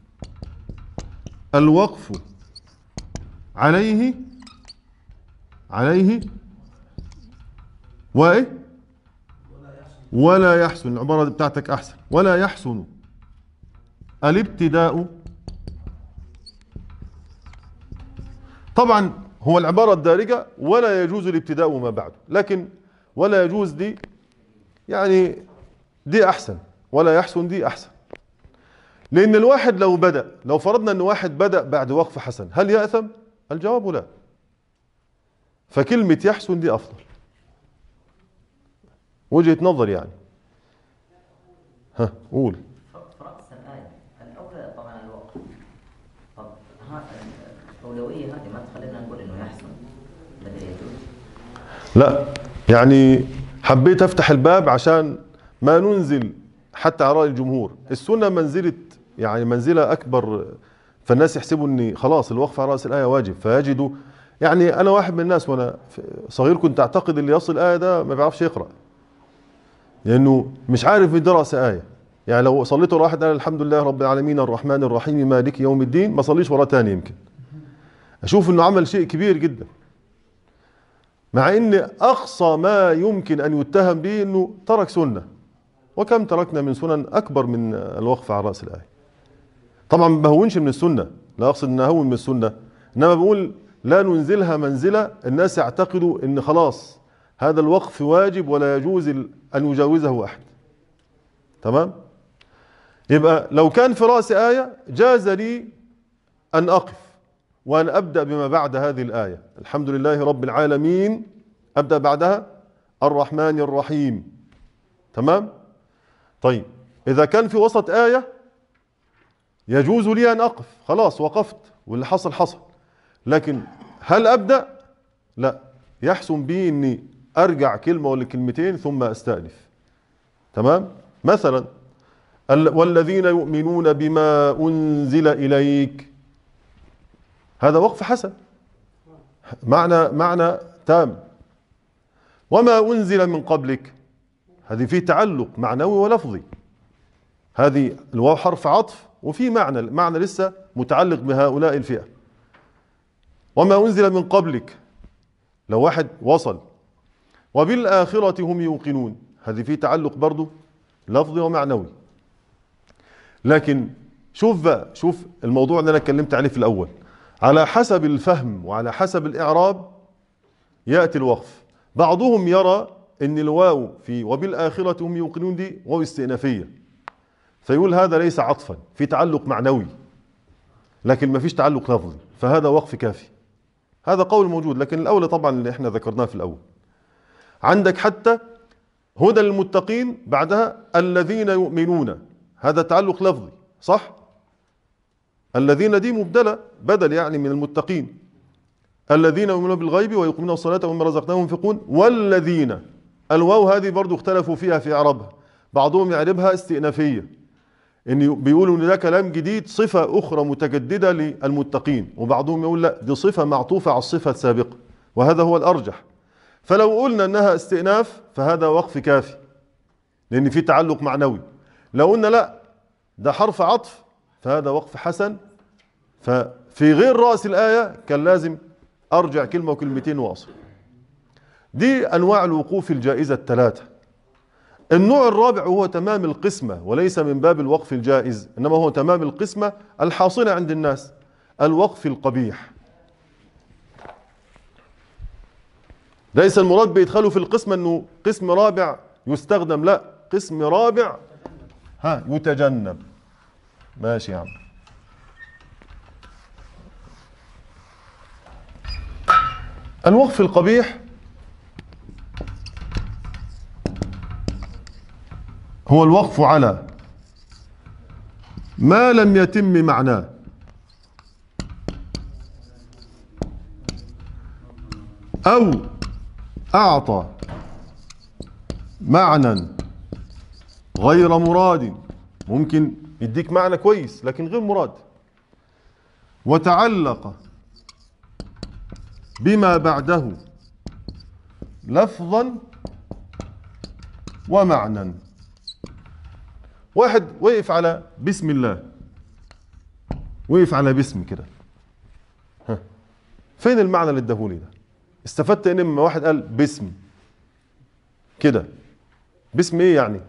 الوقف عليه عليه وإيه ولا يحسن، العبارة بتاعتك أحسن، ولا يحسن الابتداء. طبعا هو العبارة الدارجة ولا يجوز الابتداء ما بعده، لكن ولا يجوز دي يعني دي أحسن، ولا يحسن دي أحسن، لأن الواحد لو بدأ، لو فرضنا أن واحد بدأ بعد وقف حسن هل يأثم؟ الجواب لا، فكلمة يحسن دي أفضل، وجهة نظر يعني. ها قول. في رأس الآية الأولى طبعا الوقف، طب الأولوية هذه ما تخلينا نقول إنه يحسن بدل يجوز؟ لا يعني حبيت أفتح الباب عشان ما ننزل حتى على رأي الجمهور. السنة منزلة يعني منزلة أكبر، فالناس يحسبوا إني خلاص الوقف على رأس الآية واجب، فيجدوا يعني أنا واحد من الناس وأنا صغير كنت أعتقد اللي يصل الآية ده ما بيعرفش يقرأ، لأنه مش عارف يدرس آية. يعني لو صليت ورا واحد قال الحمد لله رب العالمين الرحمن الرحيم مالك يوم الدين، ما صليش وراه تاني، يمكن أشوف إنه عمل شيء كبير جدا، مع إن أقصى ما يمكن أن يتهم به إنه ترك سنة، وكم تركنا من سنن أكبر من الوقف على رأس الآية. طبعا ما بهونش من السنة، لا أقصد أن أهون من السنة، إنما بقول لا ننزلها منزلة الناس يعتقدوا إن خلاص هذا الوقف واجب ولا يجوز أن يجاوزه أحد، تمام؟ يبقى لو كان في رأس آية جاز لي أن أقف وأن أبدأ بما بعد هذه الآية، الحمد لله رب العالمين، أبدأ بعدها الرحمن الرحيم، تمام؟ طيب إذا كان في وسط آية يجوز لي أن أقف، خلاص وقفت واللي حصل حصل، لكن هل أبدأ؟ لا، يحسن بي أني أرجع كلمة ولا كلمتين ثم أستأنف، تمام؟ مثلا والذين يؤمنون بما أنزل إليك، هذا وقف حسن، معنى معنى تام. وما أنزل من قبلك، هذه فيه تعلق معنوي ولفظي، هذه الواو حرف عطف وفي معنى، المعنى لسه متعلق بهؤلاء الفئة. وما أنزل من قبلك لو واحد وصل. وبالآخرة هم يوقنون، هذه فيه تعلق برضو لفظي ومعنوي. لكن شوف بقى، شوف الموضوع اللي أنا اتكلمت عليه في الأول، على حسب الفهم وعلى حسب الإعراب يأتي الوقف. بعضهم يرى أن الواو في وبالآخرة هم يوقنون دي واو استئنافية، فيقول هذا ليس عطفا، في تعلق معنوي لكن ما فيش تعلق لفظي، فهذا وقف كافي. هذا قول موجود، لكن الأولى طبعا اللي احنا ذكرناه في الأول. عندك حتى هدى للمتقين بعدها الذين يؤمنون، هذا تعلق لفظي صح؟ الذين دي مبدلة بدل يعني من المتقين، الذين يؤمنون بالغيب ويقيمون الصلاة ومما رزقناهم ينفقون. والذين، الواو هذه برضو اختلفوا فيها في إعرابها، بعضهم يعربها استئنافية، إن بيقولوا إن ده كلام جديد، صفة أخرى متجددة للمتقين، وبعضهم يقول لا دي صفة معطوفة على الصفة السابقة، وهذا هو الأرجح. فلو قلنا إنها استئناف فهذا وقف كافي لأن في تعلق معنوي. لو قلنا لا ده حرف عطف فهذا وقف حسن. ففي غير رأس الآية كان لازم أرجع كلمة وكلمتين واصل. دي أنواع الوقوف الجائزة الثلاثة. النوع الرابع هو تمام القسمة، وليس من باب الوقف الجائز، إنما هو تمام القسمة الحاصلة عند الناس، الوقف القبيح. ليس المراد بيدخلوا في القسمة أنه قسم رابع يستخدم، لا، قسم رابع ها يتجنب. ماشي يا عم. الوقف القبيح هو الوقف على ما لم يتم معناه أو أعطى معنى غير مراد، ممكن يديك معنى كويس لكن غير مراد، وتعلق بما بعده لفظا ومعنى. واحد وقف على بسم الله، وقف على بسم كده، ها فين المعنى اللي اداهولي ده؟ استفدت ان لما واحد قال باسم كده، باسم ايه يعني؟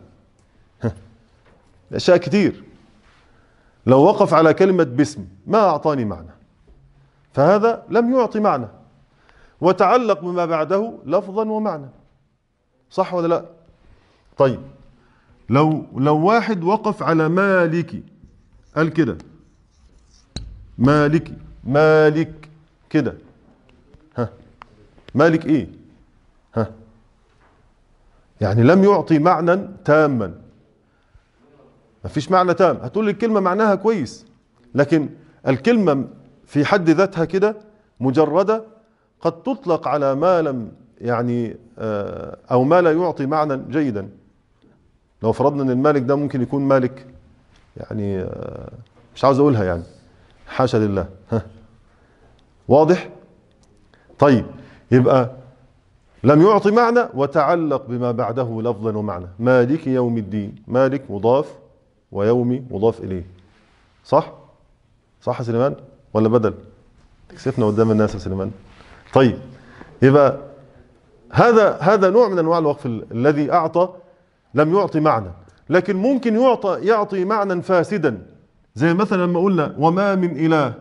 اشياء كتير. لو وقف على كلمة باسم ما اعطاني معنى، فهذا لم يعطي معنى. وتعلق بما بعده لفظا ومعنى، صح ولا لا؟ طيب لو لو واحد وقف على مالكي قال كده مالكي مالك كده، ها مالك ايه؟ ها يعني لم يعطي معنى تاما، ما فيش معنى تام. هتقول لي الكلمة معناها كويس، لكن الكلمة في حد ذاتها كده مجردة قد تطلق على ما لم يعني او ما لا يعطي معنى جيدا. لو فرضنا ان المالك ده ممكن يكون مالك يعني مش عاوز اقولها يعني، حاشا لله، ها واضح؟ طيب يبقى لم يعطي معنى وتعلق بما بعده لفظا ومعنى. مالك يوم الدين، مالك مضاف ويومي مضاف اليه، صح؟ صح يا سليمان ولا بدل؟ تكسفنا قدام الناس يا سليمان. طيب يبقى هذا هذا نوع من انواع الوقف الذي اعطى لم يعطي معنى، لكن ممكن يعطى يعطي معنى فاسدا، زي مثلا لما قلنا وما من اله،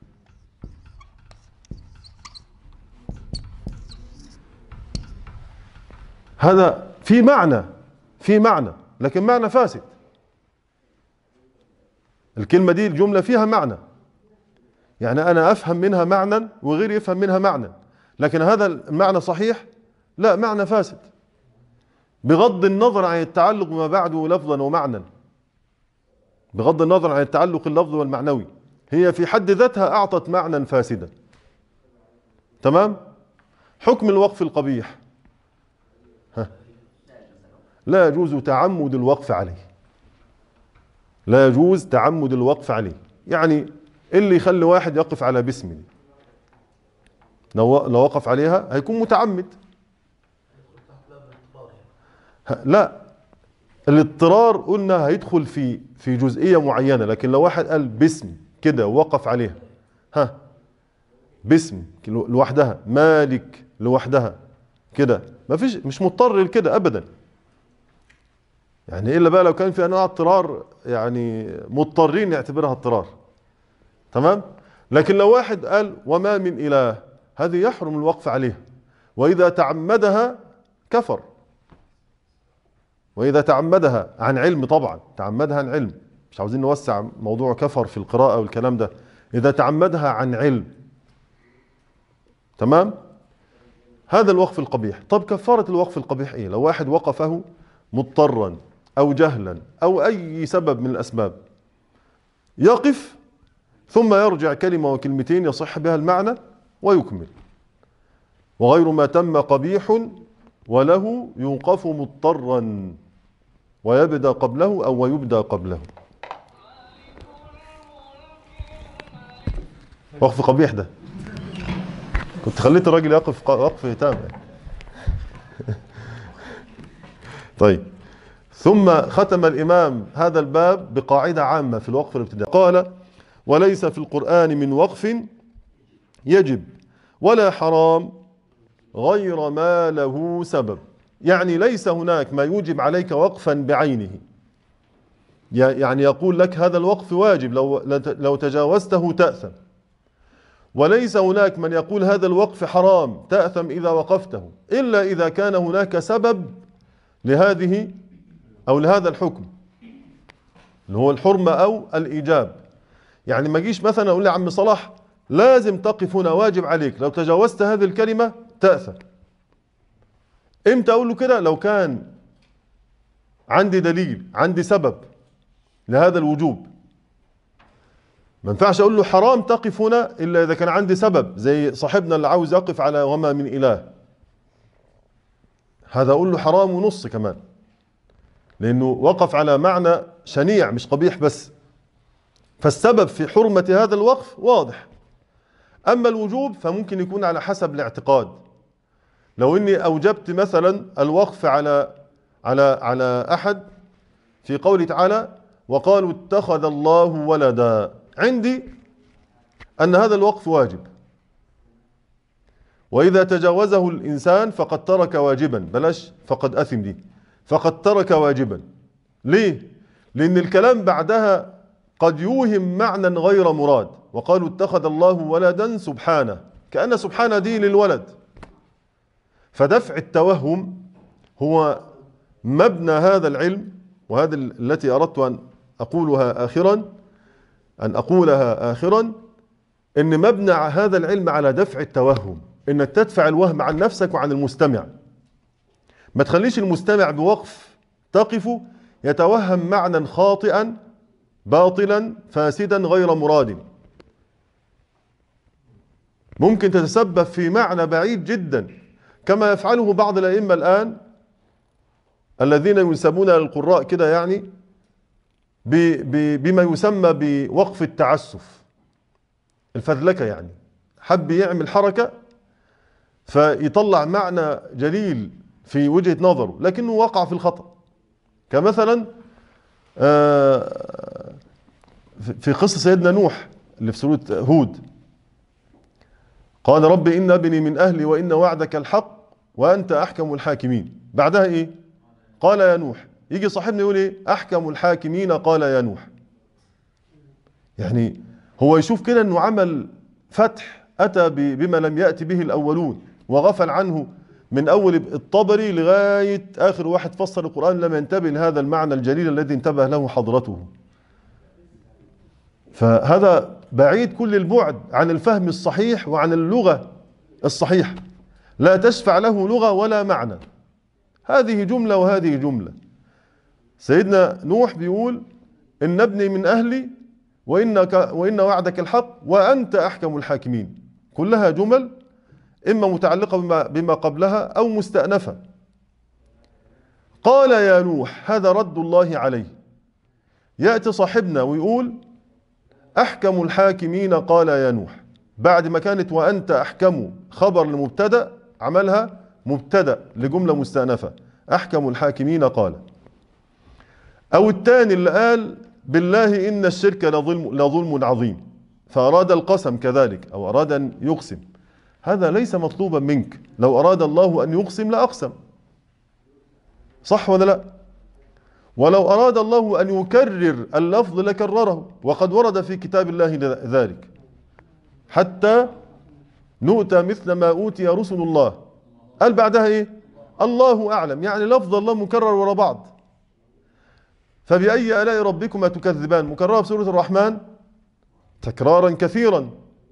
هذا في معنى في معنى لكن معنى فاسد. الكلمة دي الجملة فيها معنى، يعني أنا أفهم منها معنى وغيري يفهم منها معنى، لكن هذا المعنى صحيح؟ لا، معنى فاسد، بغض النظر عن التعلق بما بعده لفظا ومعنى، بغض النظر عن التعلق اللفظي والمعنوي، هي في حد ذاتها أعطت معنى فاسدا. تمام؟ حكم الوقف القبيح، ها. لا يجوز تعمد الوقف عليه، لا يجوز تعمد الوقف عليه. يعني اللي يخلي واحد يقف على باسم، لو لو وقف عليها هيكون متعمد. لا، الاضطرار قلنا هيدخل في في جزئية معينة، لكن لو واحد قال باسم كده ووقف عليها، ها باسم لوحدها، مالك لوحدها كده، ما فيش، مش مضطر لكده ابدا. يعني الا بقى لو كان في انواع اضطرار يعني مضطرين نعتبرها اضطرار، تمام. لكن لو واحد قال وما من اله، هذه يحرم الوقف عليها، واذا تعمدها كفر. واذا تعمدها عن علم، طبعا تعمدها عن علم، مش عاوزين نوسع موضوع كفر في القراءة والكلام ده، اذا تعمدها عن علم، تمام. هذا الوقف القبيح. طب كفارة الوقف القبيح ايه؟ لو واحد وقفه مضطرا او جهلا او اي سبب من الاسباب، يقف ثم يرجع كلمة وكلمتين يصح بها المعنى ويكمل. وغير ما تم قبيح وله يوقف مضطرا ويبدأ قبله او ويبدأ قبله. وقف قبيح ده كنت خليت الراجل يقف وقف تام. طيب، ثم ختم الإمام هذا الباب بقاعدة عامة في الوقف الابتدائي، قال: وليس في القرآن من وقف يجب ولا حرام غير ما له سبب. يعني ليس هناك ما يوجب عليك وقفا بعينه، يعني يقول لك هذا الوقف واجب، لو لو تجاوزته تأثم. وليس هناك من يقول هذا الوقف حرام تأثم إذا وقفته، إلا إذا كان هناك سبب لهذه أو لهذا الحكم اللي هو الحرمة أو الإيجاب. يعني ما جيش مثلا أقول لعم صلاح لازم تقف هنا، واجب عليك، لو تجاوزت هذه الكلمة تأثم. إمتى أقول له كده؟ لو كان عندي دليل، عندي سبب لهذا الوجوب. ما ينفعش اقول له حرام تقف هنا الا اذا كان عندي سبب، زي صاحبنا اللي عاوز يقف على وما من اله، هذا اقول له حرام ونص كمان، لانه وقف على معنى شنيع مش قبيح بس، فالسبب في حرمة هذا الوقف واضح. اما الوجوب فممكن يكون على حسب الاعتقاد. لو اني اوجبت مثلا الوقف على على على احد في قوله تعالى وقالوا اتخذ الله ولدا، عندي أن هذا الوقف واجب، وإذا تجاوزه الإنسان فقد ترك واجبا، بلاش فقد أثم دي، فقد ترك واجبا. ليه؟ لأن الكلام بعدها قد يوهم معنى غير مراد. وقالوا اتخذ الله ولدا سبحانه، كأن سبحانه دي للولد. فدفع التوهم هو مبنى هذا العلم، وهذا التي أردت أن أقولها آخرا أن أقولها آخرا إن مبنى هذا العلم على دفع التوهم، إنك تدفع الوهم عن نفسك وعن المستمع. ما تخليش المستمع بوقف تقف يتوهم معنى خاطئا باطلا فاسدا غير مراد، ممكن تتسبب في معنى بعيد جدا، كما يفعله بعض الأئمة الآن الذين ينسبون للقراء كده، يعني بما يسمى بوقف التعسف، الفذلكة. يعني حب يعمل حركة فيطلع معنى جليل في وجهة نظره لكنه وقع في الخطأ. كمثلا في قصة سيدنا نوح اللي في سورة هود، قال رب إن ابني من أهلي وإن وعدك الحق وأنت أحكم الحاكمين. بعدها إيه؟ قال يا نوح. يجي صاحبنا يقول إيه؟ أحكم الحاكمين قال يا نوح. يعني هو يشوف كده أنه عمل فتح أتى بما لم يأتي به الأولون، وغفل عنه من أول الطبري لغاية آخر واحد فسر القرآن لم ينتبه لهذا المعنى الجليل الذي انتبه له حضرته. فهذا بعيد كل البعد عن الفهم الصحيح وعن اللغة الصحيحة، لا تشفع له لغة ولا معنى. هذه جملة وهذه جملة. سيدنا نوح بيقول إن ابني من أهلي وإنك وإن وعدك الحق وأنت أحكم الحاكمين، كلها جمل إما متعلقة بما, بما قبلها أو مستأنفة. قال يا نوح، هذا رد الله عليه. يأتي صاحبنا ويقول أحكم الحاكمين قال يا نوح، بعد ما كانت وأنت أحكم خبر لمبتدأ عملها مبتدأ لجملة مستأنفة، أحكم الحاكمين قال. أو الثاني اللي قال بالله إن الشرك لظلم, لظلم عظيم، فأراد القسم كذلك، أو أراد أن يقسم. هذا ليس مطلوبا منك، لو أراد الله أن يقسم لأقسم، صح ولا لا؟ ولو أراد الله أن يكرر اللفظ لكرره، وقد ورد في كتاب الله ذلك، حتى نؤتى مثل ما أوتي رسل الله. قال بعدها إيه؟ الله أعلم، يعني لفظ الله مكرر وراء بعض. فبأي آلاء ربكما تكذبان مكررة في سورة الرحمن تكرارا كثيرا.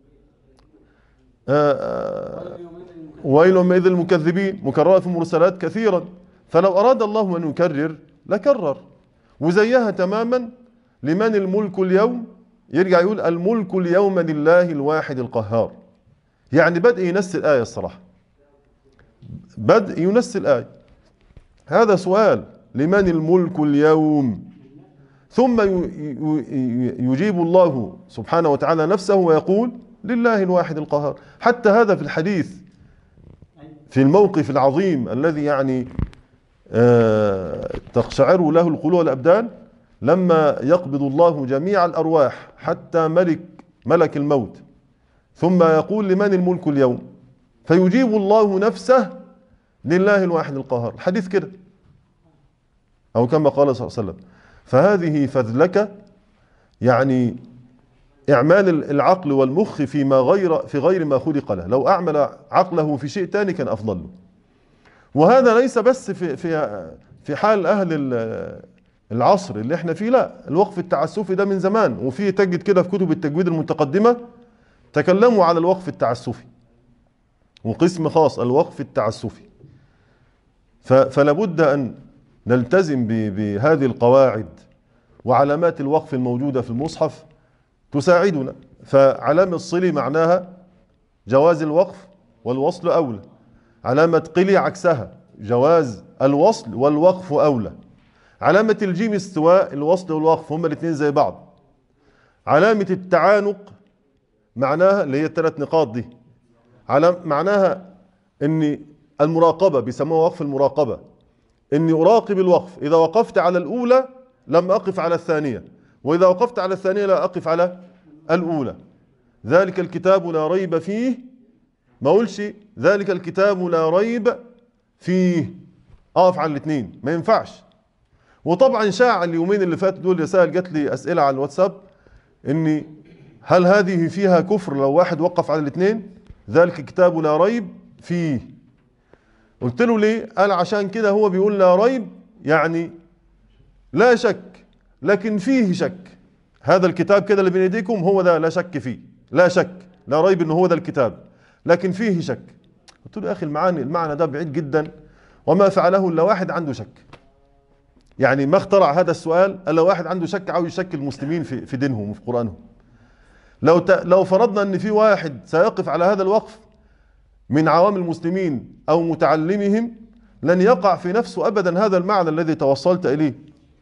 ويل يومئذ للمكذبين مكررة في المرسلات كثيرا. فلو أراد الله أن يكرر لكرر. وزيها تماما لمن الملك اليوم، يرجع يقول الملك اليوم لله الواحد القهار. يعني بدء ينسي الآية، الصراحة بدء ينسي الآية. هذا سؤال، لمن الملك اليوم؟ ثم يجيب الله سبحانه وتعالى نفسه ويقول لله الواحد القهار. حتى هذا في الحديث في الموقف العظيم الذي يعني تقشعر له القلوب والأبدان، لما يقبض الله جميع الأرواح حتى ملك ملك الموت، ثم يقول لمن الملك اليوم؟ فيجيب الله نفسه لله الواحد القهار. الحديث كده، أو كما قال صلى الله عليه وسلم. فهذه فذلكة، يعني إعمال العقل والمخ فيما غير في غير ما خلق له. لو أعمل عقله في شيء تاني كان أفضل له. وهذا ليس بس في في في حال أهل العصر اللي احنا فيه، لا، الوقف التعسفي ده من زمان، وفيه تجد كده في كتب التجويد المتقدمة تكلموا على الوقف التعسفي، وقسم خاص الوقف التعسفي. فلا بد أن نلتزم بهذه القواعد وعلامات الوقف الموجودة في المصحف تساعدنا. فعلامة الصلي معناها جواز الوقف والوصل أولى. علامة قلي عكسها، جواز الوصل والوقف أولى. علامة الجيم استواء، الوصل والوقف هما الاثنين زي بعض. علامة التعانق معناها اللي هي الثلاث نقاط دي، على معناها ان المراقبة، بيسموها وقف المراقبة، اني اراقب الوقف. اذا وقفت على الاولى لم اقف على الثانية، واذا وقفت على الثانية لا اقف على الاولى. ذلك الكتاب لا ريب فيه، ما اقولش ذلك الكتاب لا ريب فيه، اقف على الاثنين، ما ينفعش. وطبعا شاع اليومين اللي فاتوا دول رسائل جات لي اسئلة على الواتساب، اني هل هذه فيها كفر لو واحد وقف على الاثنين؟ ذلك الكتاب لا ريب فيه. قلت له ليه؟ قال عشان كده هو بيقول لا ريب، يعني لا شك لكن فيه شك. هذا الكتاب كده اللي بين ايديكم هو ده، لا شك فيه، لا شك لا ريب انه هو ده الكتاب، لكن فيه شك. قلت له يا اخي المعاني المعنى ده بعيد جدا، وما فعله الا واحد عنده شك. يعني ما اخترع هذا السؤال الا واحد عنده شك، عاوز يشكك المسلمين في في دينهم وفي قرآنهم. لو لو فرضنا ان في واحد سيقف على هذا الوقف من عوام المسلمين او متعلمهم، لن يقع في نفسه ابدا هذا المعنى الذي توصلت اليه.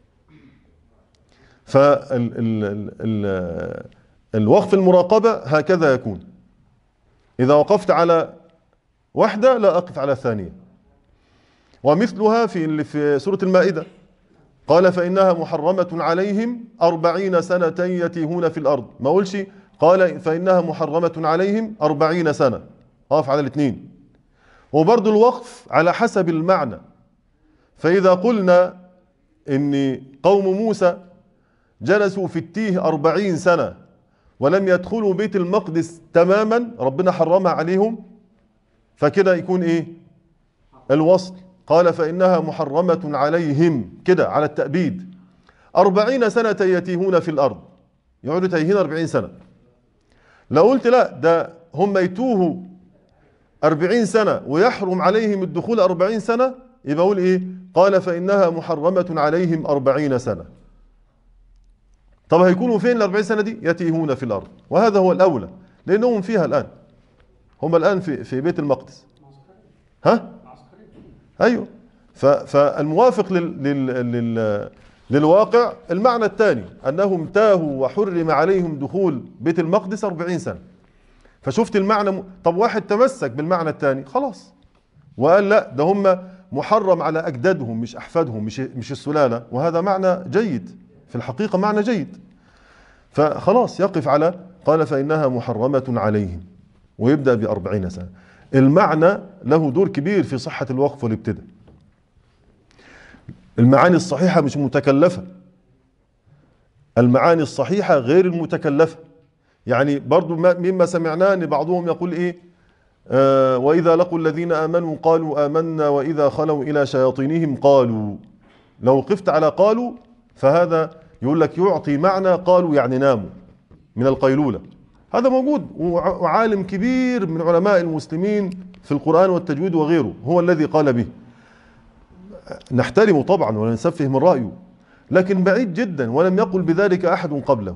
فالوقف المراقبة هكذا يكون. اذا وقفت على واحدة لا اقف على الثانية. ومثلها في اللي في سورة المائدة، قال فإنها محرمة عليهم أربعين سنة يتيهون في الأرض. ما أقولش قال فإنها محرمة عليهم أربعين سنة، أقف على الاثنين. وبرضو الوقف على حسب المعنى. فإذا قلنا إن قوم موسى جلسوا في التيه أربعين سنة ولم يدخلوا بيت المقدس تماما، ربنا حرمها عليهم، فكده يكون إيه الوصل؟ قال فإنها محرمة عليهم، كده على التأبيد، أربعين سنة يتيهون في الأرض، يقعدوا تايهين أربعين سنة. لو قلت لا ده هم يتوهوا أربعين سنة ويحرم عليهم الدخول أربعين سنة، يبقى أقول إيه؟ قال فإنها محرمة عليهم أربعين سنة. طب هيكونوا فين الأربعين سنة دي؟ يتيهون في الأرض. وهذا هو الأولى، لأنهم فيها الآن، هم الآن في في بيت المقدس. ها؟ أيوه. فالموافق لل لل لل للواقع المعنى الثاني، أنهم تاهوا وحرم عليهم دخول بيت المقدس أربعين سنة. فشفت المعنى م... طب واحد تمسك بالمعنى الثاني خلاص وقال لا ده هم محرم على أجدادهم مش أحفادهم مش مش السلالة، وهذا معنى جيد في الحقيقة، معنى جيد، فخلاص يقف على قال فإنها محرمة عليهم ويبدأ بأربعين سنة. المعنى له دور كبير في صحة الوقف والابتداء. المعاني الصحيحة مش متكلفة، المعاني الصحيحة غير المتكلفة. يعني برضو مما سمعناه أن بعضهم يقول إيه آه وإذا لقوا الذين آمنوا قالوا آمنا وإذا خلوا إلى شياطينهم قالوا. لو وقفت على قالوا فهذا يقول لك يعطي معنى قالوا يعني ناموا من القيلولة. هذا موجود، وعالم كبير من علماء المسلمين في القرآن والتجويد وغيره هو الذي قال به، نحترمه طبعا ولا نسفه من رأيه، لكن بعيد جدا ولم يقل بذلك أحد قبله.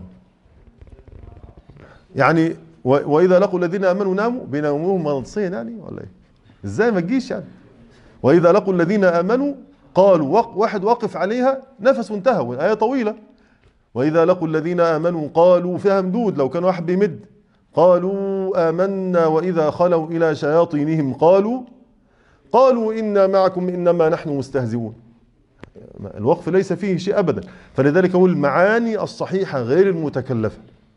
يعني وإذا لقوا الذين آمنوا ناموا بيناموهم منصين يعني ولا إيه؟ إزاي ما تجيش يعني؟ وإذا لقوا الذين آمنوا قالوا، واحد واقف عليها نفس انتهى والآية طويلة. وإذا لقوا الذين آمنوا قالوا فيها مدود لو كان واحد بيمد، قالوا آمنا وإذا خلوا إلى شياطينهم قالوا قالوا إنا معكم إنما نحن مستهزئون. الوقف ليس فيه شيء أبدا. فلذلك هو المعاني الصحيحة غير المتكلفة.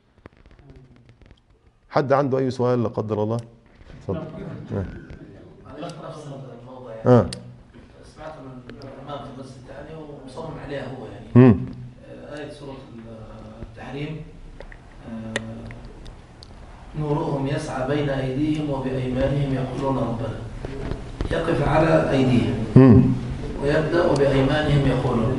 حد عنده أي سؤال لا قدر الله؟ تفضل. آه. سمعت من الإمام في الدرس الثاني ومصمم عليها هو يعني. امم آية سورة التحريم نورهم يسعى بين أيديهم وبأيمانهم يقولون ربنا، يقف على أيديهم ويبدأ بأيمانهم يقولون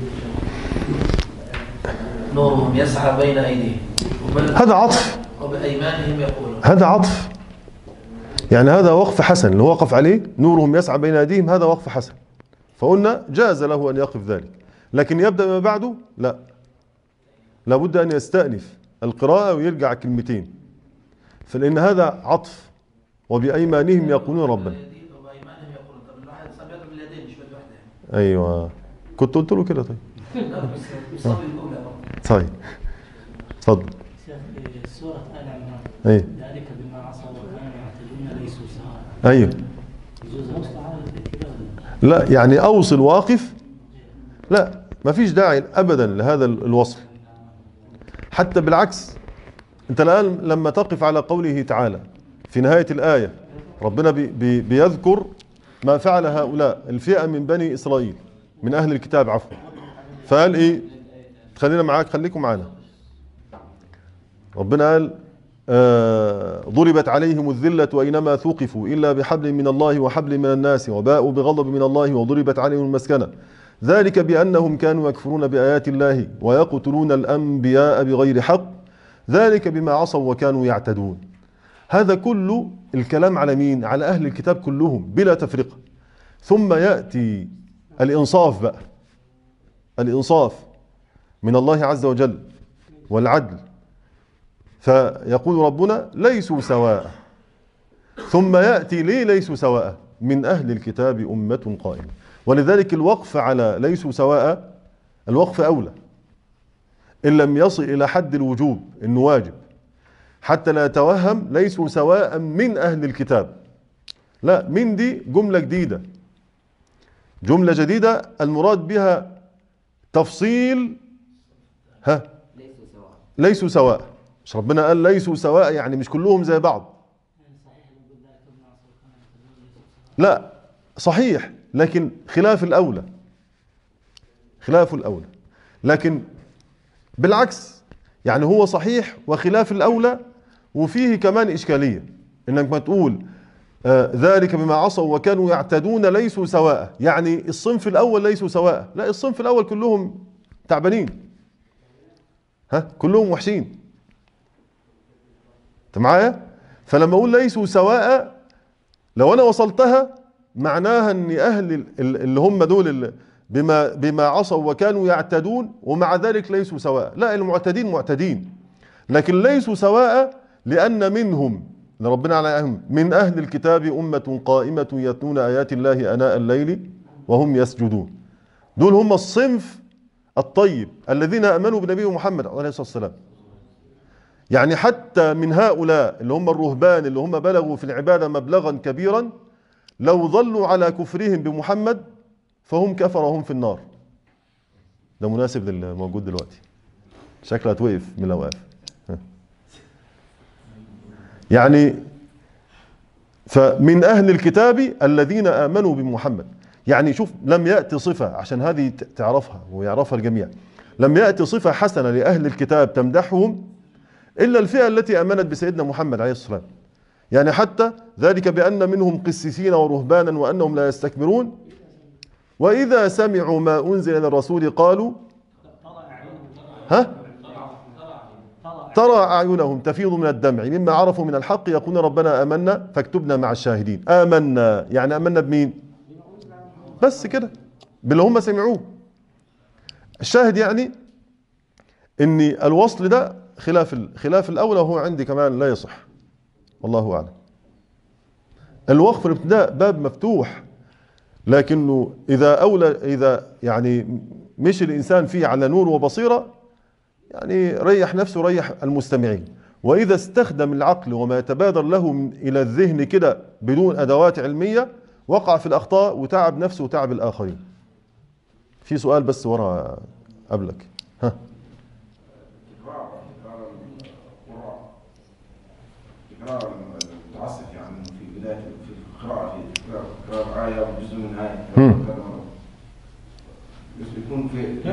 نورهم يسعى بين أيديهم هذا عطف وبأيمانهم يقولون، هذا عطف يعني هذا وقف حسن اللي وقف عليه نورهم يسعى بين أيديهم، هذا وقف حسن، فقلنا جاز له أن يقف ذلك. لكن يبدأ ما بعده لا، لابد أن يستأنف القراءة ويرجع كلمتين، فلأن هذا عطف. وبأيمانهم يقولون ربنا. أيوة كنت قلت له كده. طيب طيب تفضل. سورة آل عمران أيوة ذلك بما عصوا وكانوا يعتدون ليسوا سواء. أيوة يجوز أوصل كده لا يعني أوصل واقف، لا ما فيش داعي أبدا لهذا الوصل. حتى بالعكس أنت الآن لما تقف على قوله تعالى في نهاية الآية ربنا بي بي بيذكر ما فعل هؤلاء الفئة من بني إسرائيل من أهل الكتاب عفوا، فقال إيه؟ خلينا معاك خليكم معانا. ربنا قال آه ضربت عليهم الذلة وإنما ثوقفوا إلا بحبل من الله وحبل من الناس وباءوا بغضب من الله وضربت عليهم المسكنة ذلك بأنهم كانوا يكفرون بآيات الله ويقتلون الأنبياء بغير حق ذلك بما عصوا وكانوا يعتدون. هذا كله الكلام على مين؟ على أهل الكتاب كلهم بلا تفرقة. ثم يأتي الإنصاف بقى، الإنصاف من الله عز وجل والعدل، فيقول ربنا ليسوا سواء. ثم يأتي ليه ليسوا سواء؟ من أهل الكتاب أمة قائمة. ولذلك الوقف على ليسوا سواء الوقف أولى إن لم يصل إلى حد الوجوب إنه واجب، حتى لا يتوهم ليسوا سواء من أهل الكتاب. لا، من دي جملة جديدة، جملة جديدة المراد بها تفصيل. ها ليسوا سواء، ليسوا سواء، مش ربنا قال ليسوا سواء يعني مش كلهم زي بعض. لا صحيح، لكن خلاف الأولى، خلاف الأولى. لكن بالعكس يعني هو صحيح وخلاف الأولى، وفيه كمان إشكالية إنك ما تقول آه ذلك بما عصوا وكانوا يعتدون ليسوا سواء، يعني الصنف الأول ليسوا سواء، لا الصنف الأول كلهم تعبانين، ها كلهم وحشين. أنت معايا؟ فلما أقول ليسوا سواء لو أنا وصلتها معناها أن أهل اللي هم دول بما بما عصوا وكانوا يعتدون ومع ذلك ليسوا سواء، لا المعتدين معتدين، لكن ليسوا سواء لأن منهم ربنا عليهم من أهل الكتاب أمة قائمة يتلون آيات الله آناء الليل وهم يسجدون. دول هم الصنف الطيب الذين آمنوا بنبي محمد عليه الصلاة والسلام. يعني حتى من هؤلاء اللي هم الرهبان اللي هم بلغوا في العبادة مبلغا كبيرا لو ظلوا على كفرهم بمحمد فهم كفر وهم في النار. ده مناسب للموجود دلوقتي، شكلها توقف من الأوقاف. يعني فمن أهل الكتاب الذين آمنوا بمحمد، يعني شوف لم يأتي صفة، عشان هذه تعرفها ويعرفها الجميع، لم يأتي صفة حسنة لأهل الكتاب تمدحهم إلا الفئة التي آمنت بسيدنا محمد عليه الصلاة والسلام. يعني حتى ذلك بأن منهم قسيسين ورهبانا وأنهم لا يستكبرون وإذا سمعوا ما أنزل إلى الرسول قالوا ها ترى أعينهم تفيض من الدمع مما عرفوا من الحق يقولون ربنا آمنا فاكتبنا مع الشاهدين. آمنا يعني آمنا بمين؟ بس كده، باللي هم سمعوه. الشاهد يعني ان الوصل ده خلاف خلاف الاولى، وهو عندي كمان لا يصح، والله اعلم. الوقف الابتداء باب مفتوح، لكنه اذا اولى اذا يعني مش الانسان فيه على نور وبصيره يعني ريح نفسه وريح المستمعين. واذا استخدم العقل وما يتبادر له الى الذهن كده بدون ادوات علميه وقع في الاخطاء وتعب نفسه وتعب الاخرين. في سؤال بس ورا قبلك. ها تكرار المتعسف يعني في بداية في القراءة في تكرار آية وجزء من آية يكون في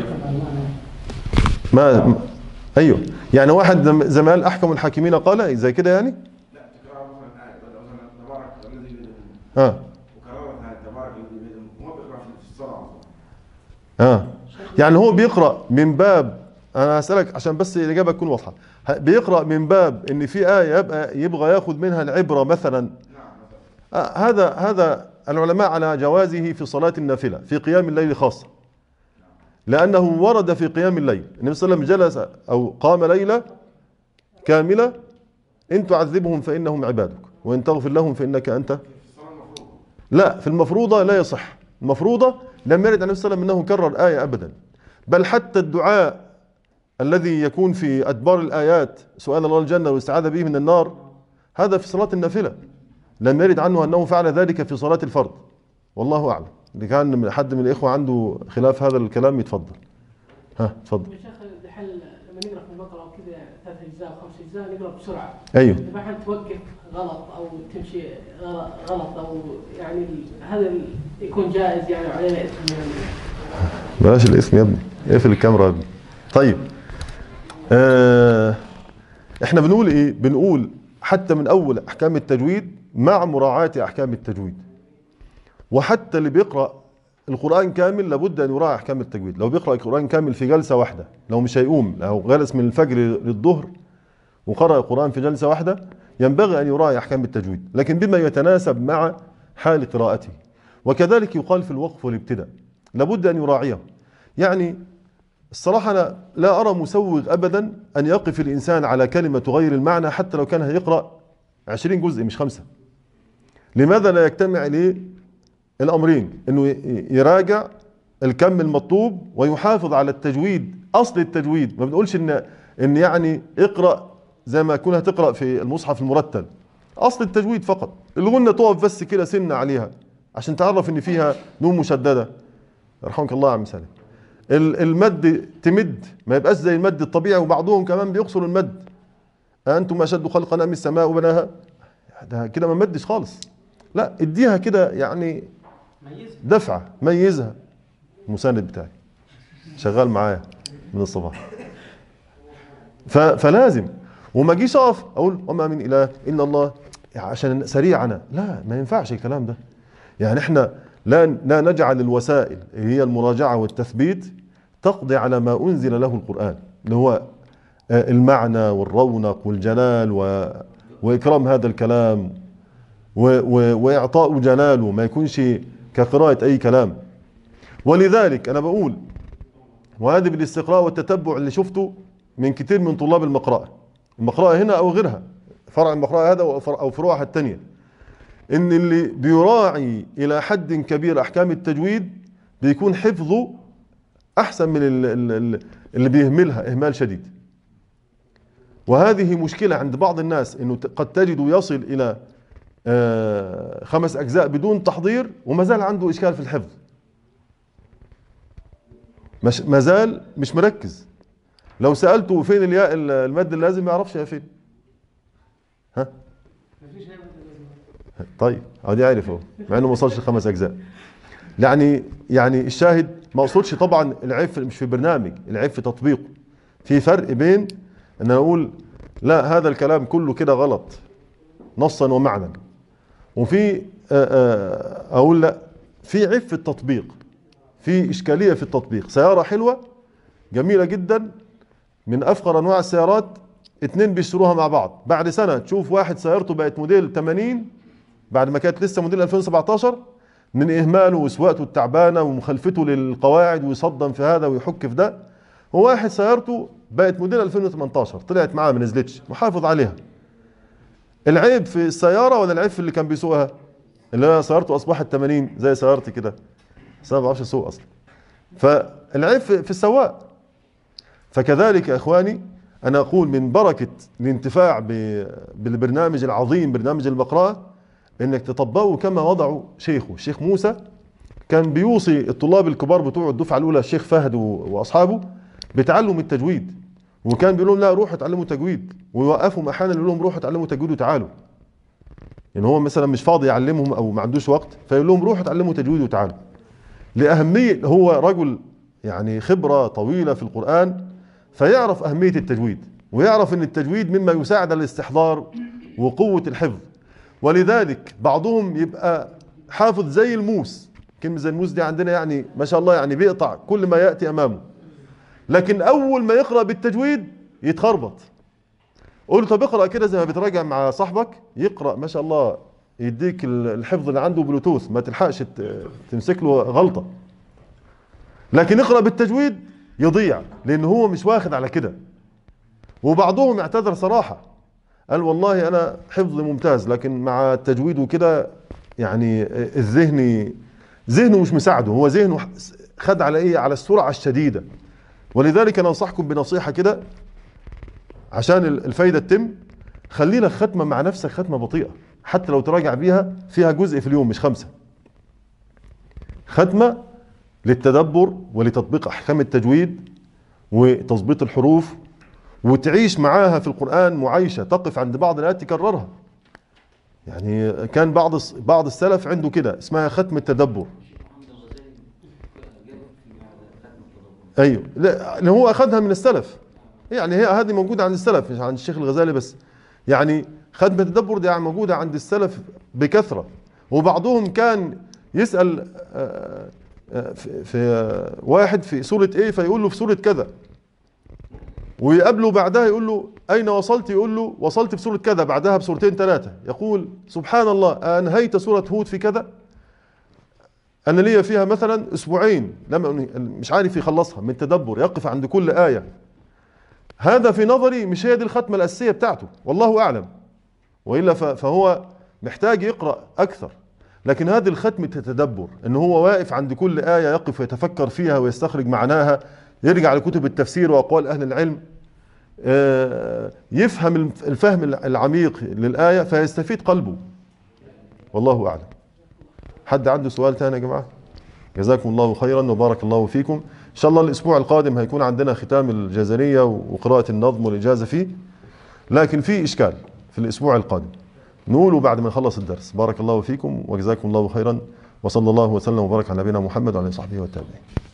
ما ايوه يعني واحد زي ما قال احكم الحاكمين قال زي كده يعني. لا تكرار مثلا آية مثلا تبارك الذي بيده اه وكرار تبارك الذي بيده هو بيقرأ في الصلاة. اه يعني هو بيقرأ من باب، انا هسألك عشان بس الاجابه تكون واضحه، بيقرأ من باب ان في آية يبقى يبغى ياخذ منها العبرة مثلا. آه هذا هذا العلماء على جوازه في صلاة النافلة في قيام الليل خاصة، لأنه ورد في قيام الليل النبي صلى الله عليه وسلم جلس أو قام ليلة كاملة إن تعذبهم فإنهم عبادك وإن تغفر لهم فإنك أنت. لا في المفروضة لا يصح، المفروضة لم يرد عن النبي صلى الله عليه وسلم أنه كرر آية أبدا، بل حتى الدعاء الذي يكون في أدبار الآيات سؤال الله الجنة والاستعاذة به من النار هذا في صلاة النافلة، لم يرد عنه أنه فعل ذلك في صلاة الفرض، والله أعلم. اللي كان حد من الإخوة عنده خلاف هذا الكلام يتفضل. ها تفضل. يا شيخ الحل لما نقرأ في البقرة وكذا ثلاث أجزاء خمس أجزاء نقرأ بسرعة. أيوه. إذا ما توقف غلط أو تمشي غلط أو يعني هذا يكون جائز يعني علينا إثم من. بلاش الاسم يا ابني، اقفل الكاميرا يا ابني. طيب. آه احنا بنقول ايه؟ بنقول حتى من اول احكام التجويد مع مراعاة احكام التجويد، وحتى اللي بيقرأ القرآن كامل لابد ان يراعي احكام التجويد. لو بيقرأ القرآن كامل في جلسة واحدة، لو مش هيقوم، لو جلس من الفجر للظهر وقرأ القرآن في جلسة واحدة ينبغي ان يراعي احكام التجويد، لكن بما يتناسب مع حال قراءته. وكذلك يقال في الوقف والابتداء لابد ان يراعيه. يعني الصراحة أنا لا أرى مسوغ أبدا أن يقف الإنسان على كلمة تغير المعنى حتى لو كان هيقرأ عشرين جزء مش خمسة. لماذا لا يجتمع ليه الأمرين؟ أنه يراجع الكم المطلوب ويحافظ على التجويد، أصل التجويد. ما بنقولش إن إن يعني اقرأ زي ما كنا تقرأ في المصحف المرتل، أصل التجويد فقط. الغنة تقف بس كده سنة عليها عشان تعرف إن فيها نون مشددة، يرحمك الله يا عم سالم. المد تمد، ما يبقاش زي المد الطبيعي، وبعضهم كمان بيقصر المد. أنتم أشد خلقا أم السماء بناها، ده كده ما مدش خالص. لا اديها كده يعني دفعة، ميزها. المساند بتاعي شغال معايا من الصباح، فلازم. وما اجيش اقف اقول وما من اله الا الله عشان سريع انا، لا ما ينفعش الكلام ده. يعني احنا لا لا نجعل الوسائل اللي هي المراجعة والتثبيت تقضي على ما أنزل له القرآن، اللي هو المعنى والرونق والجلال و... وإكرام هذا الكلام و... و... وإعطاء جلاله، ما يكونش كقراءة أي كلام. ولذلك أنا بقول، وهذا بالاستقراء والتتبع اللي شفته من كتير من طلاب المقرأة، المقرأة هنا أو غيرها، فرع المقرأة هذا أو فروعها الثانية، إن اللي بيراعي إلى حد كبير أحكام التجويد بيكون حفظه أحسن من اللي بيهملها إهمال شديد. وهذه مشكلة عند بعض الناس، انه قد تجد يصل الى آه خمس اجزاء بدون تحضير وما زال عنده اشكال في الحفظ، مش ما زال مش مركز. لو سألته فين الياء المد اللازم ما يعرفش يا فين. ها طيب ادي عارف اهو، مع انه ما وصلش لخمس اجزاء. يعني يعني الشاهد ما اقصدش طبعا العيب مش في برنامج، العيب في تطبيقه. في فرق بين ان انا اقول لا هذا الكلام كله كده غلط نصا ومعنى، وفي اقول لا في عيب في التطبيق، في اشكاليه في التطبيق. سياره حلوه جميله جدا من افخر انواع السيارات، اتنين بيشتروها مع بعض، بعد سنه تشوف واحد سيارته بقت موديل ثمانين بعد ما كانت لسه موديل ألفين وسبعتاشر من اهماله وسواقته التعبانه ومخالفته للقواعد ويصدم في هذا ويحك في ده، وواحد سيارته بقت موديل ألفين وتمنتاشر طلعت معاه ما نزلتش محافظ عليها. العيب في السياره ولا العيب في اللي كان بيسوقها؟ اللي هي سيارته اصبحت ثمانين زي سيارتي كده، بس انا ما بعرفش اسوق اصلا. فالعيب في السواق. فكذلك يا اخواني انا اقول من بركه الانتفاع بالبرنامج العظيم برنامج المقرأة انك تطبقه كما وضعه شيخه الشيخ موسى. كان بيوصي الطلاب الكبار بتوع الدفعه الاولى الشيخ فهد واصحابه بتعلم التجويد، وكان بيقول لهم لا روحوا اتعلموا تجويد، ويوقفهم احيانا يقول لهم روحوا اتعلموا تجويد وتعالوا. يعني هو مثلا مش فاضي يعلمهم او ما عندوش وقت، فيقول لهم روحوا اتعلموا تجويد وتعالوا. لأهمية، هو رجل يعني خبرة طويلة في القرآن، فيعرف أهمية التجويد، ويعرف أن التجويد مما يساعد على الاستحضار وقوة الحفظ. ولذلك بعضهم يبقى حافظ زي الموس، كلمة زي الموس دي عندنا يعني ما شاء الله يعني بيقطع كل ما يأتي أمامه، لكن أول ما يقرأ بالتجويد يتخربط. قول له طب اقرأ كده زي ما بتراجع مع صاحبك، يقرأ ما شاء الله يديك الحفظ اللي عنده بلوتوث ما تلحقش تمسك له غلطة. لكن اقرأ بالتجويد يضيع لأنه هو مش واخد على كده. وبعضهم اعتذر صراحة قال والله أنا حفظي ممتاز لكن مع التجويد وكده يعني الذهني ذهنه مش مساعده، هو ذهنه خد على إيه؟ على السرعة الشديدة. ولذلك أنا أنصحكم بنصيحة كده عشان الفايدة تتم، خلينا ختمة مع نفسك ختمة بطيئة حتى لو تراجع بيها فيها جزء في اليوم مش خمسة. ختمة للتدبر ولتطبيق أحكام التجويد وتظبيط الحروف، وتعيش معاها في القرآن معايشة، تقف عند بعض الآيات تكررها. يعني كان بعض بعض السلف عنده كده اسمها ختم التدبر. ايوه لا هو اخذها من السلف، يعني هي هذه موجوده عند السلف مش عند الشيخ الغزالي بس. يعني ختم التدبر دي يعني موجوده عند السلف بكثره. وبعضهم كان يسال في, في واحد في سوره ايه فيقول له في سوره كذا، ويقابله بعدها يقول له اين وصلت؟ يقول له وصلت في سوره كذا، بعدها بسورتين ثلاثه يقول سبحان الله انهيت سوره هود في كذا، انا ليا فيها مثلا اسبوعين لما مش عارف يخلصها من التدبر، يقف عند كل ايه. هذا في نظري مش هي دي الختمه الاساسيه بتاعته، والله اعلم، والا فهو محتاج يقرا اكثر. لكن هذه الختمه التدبر ان هو واقف عند كل ايه يقف ويتفكر فيها ويستخرج معناها، يرجع لكتب التفسير واقوال اهل العلم، يفهم الفهم العميق للايه فيستفيد قلبه. والله اعلم. حد عنده سؤال ثاني يا جماعه؟ جزاكم الله خيرا وبارك الله فيكم. ان شاء الله الاسبوع القادم هيكون عندنا ختام الجزريه وقراءه النظم والاجازه فيه، لكن في اشكال في الاسبوع القادم نقوله بعد ما نخلص الدرس. بارك الله فيكم وجزاكم الله خيرا، وصلى الله وسلم وبارك على نبينا محمد وعلى اله وصحبه والتابعين.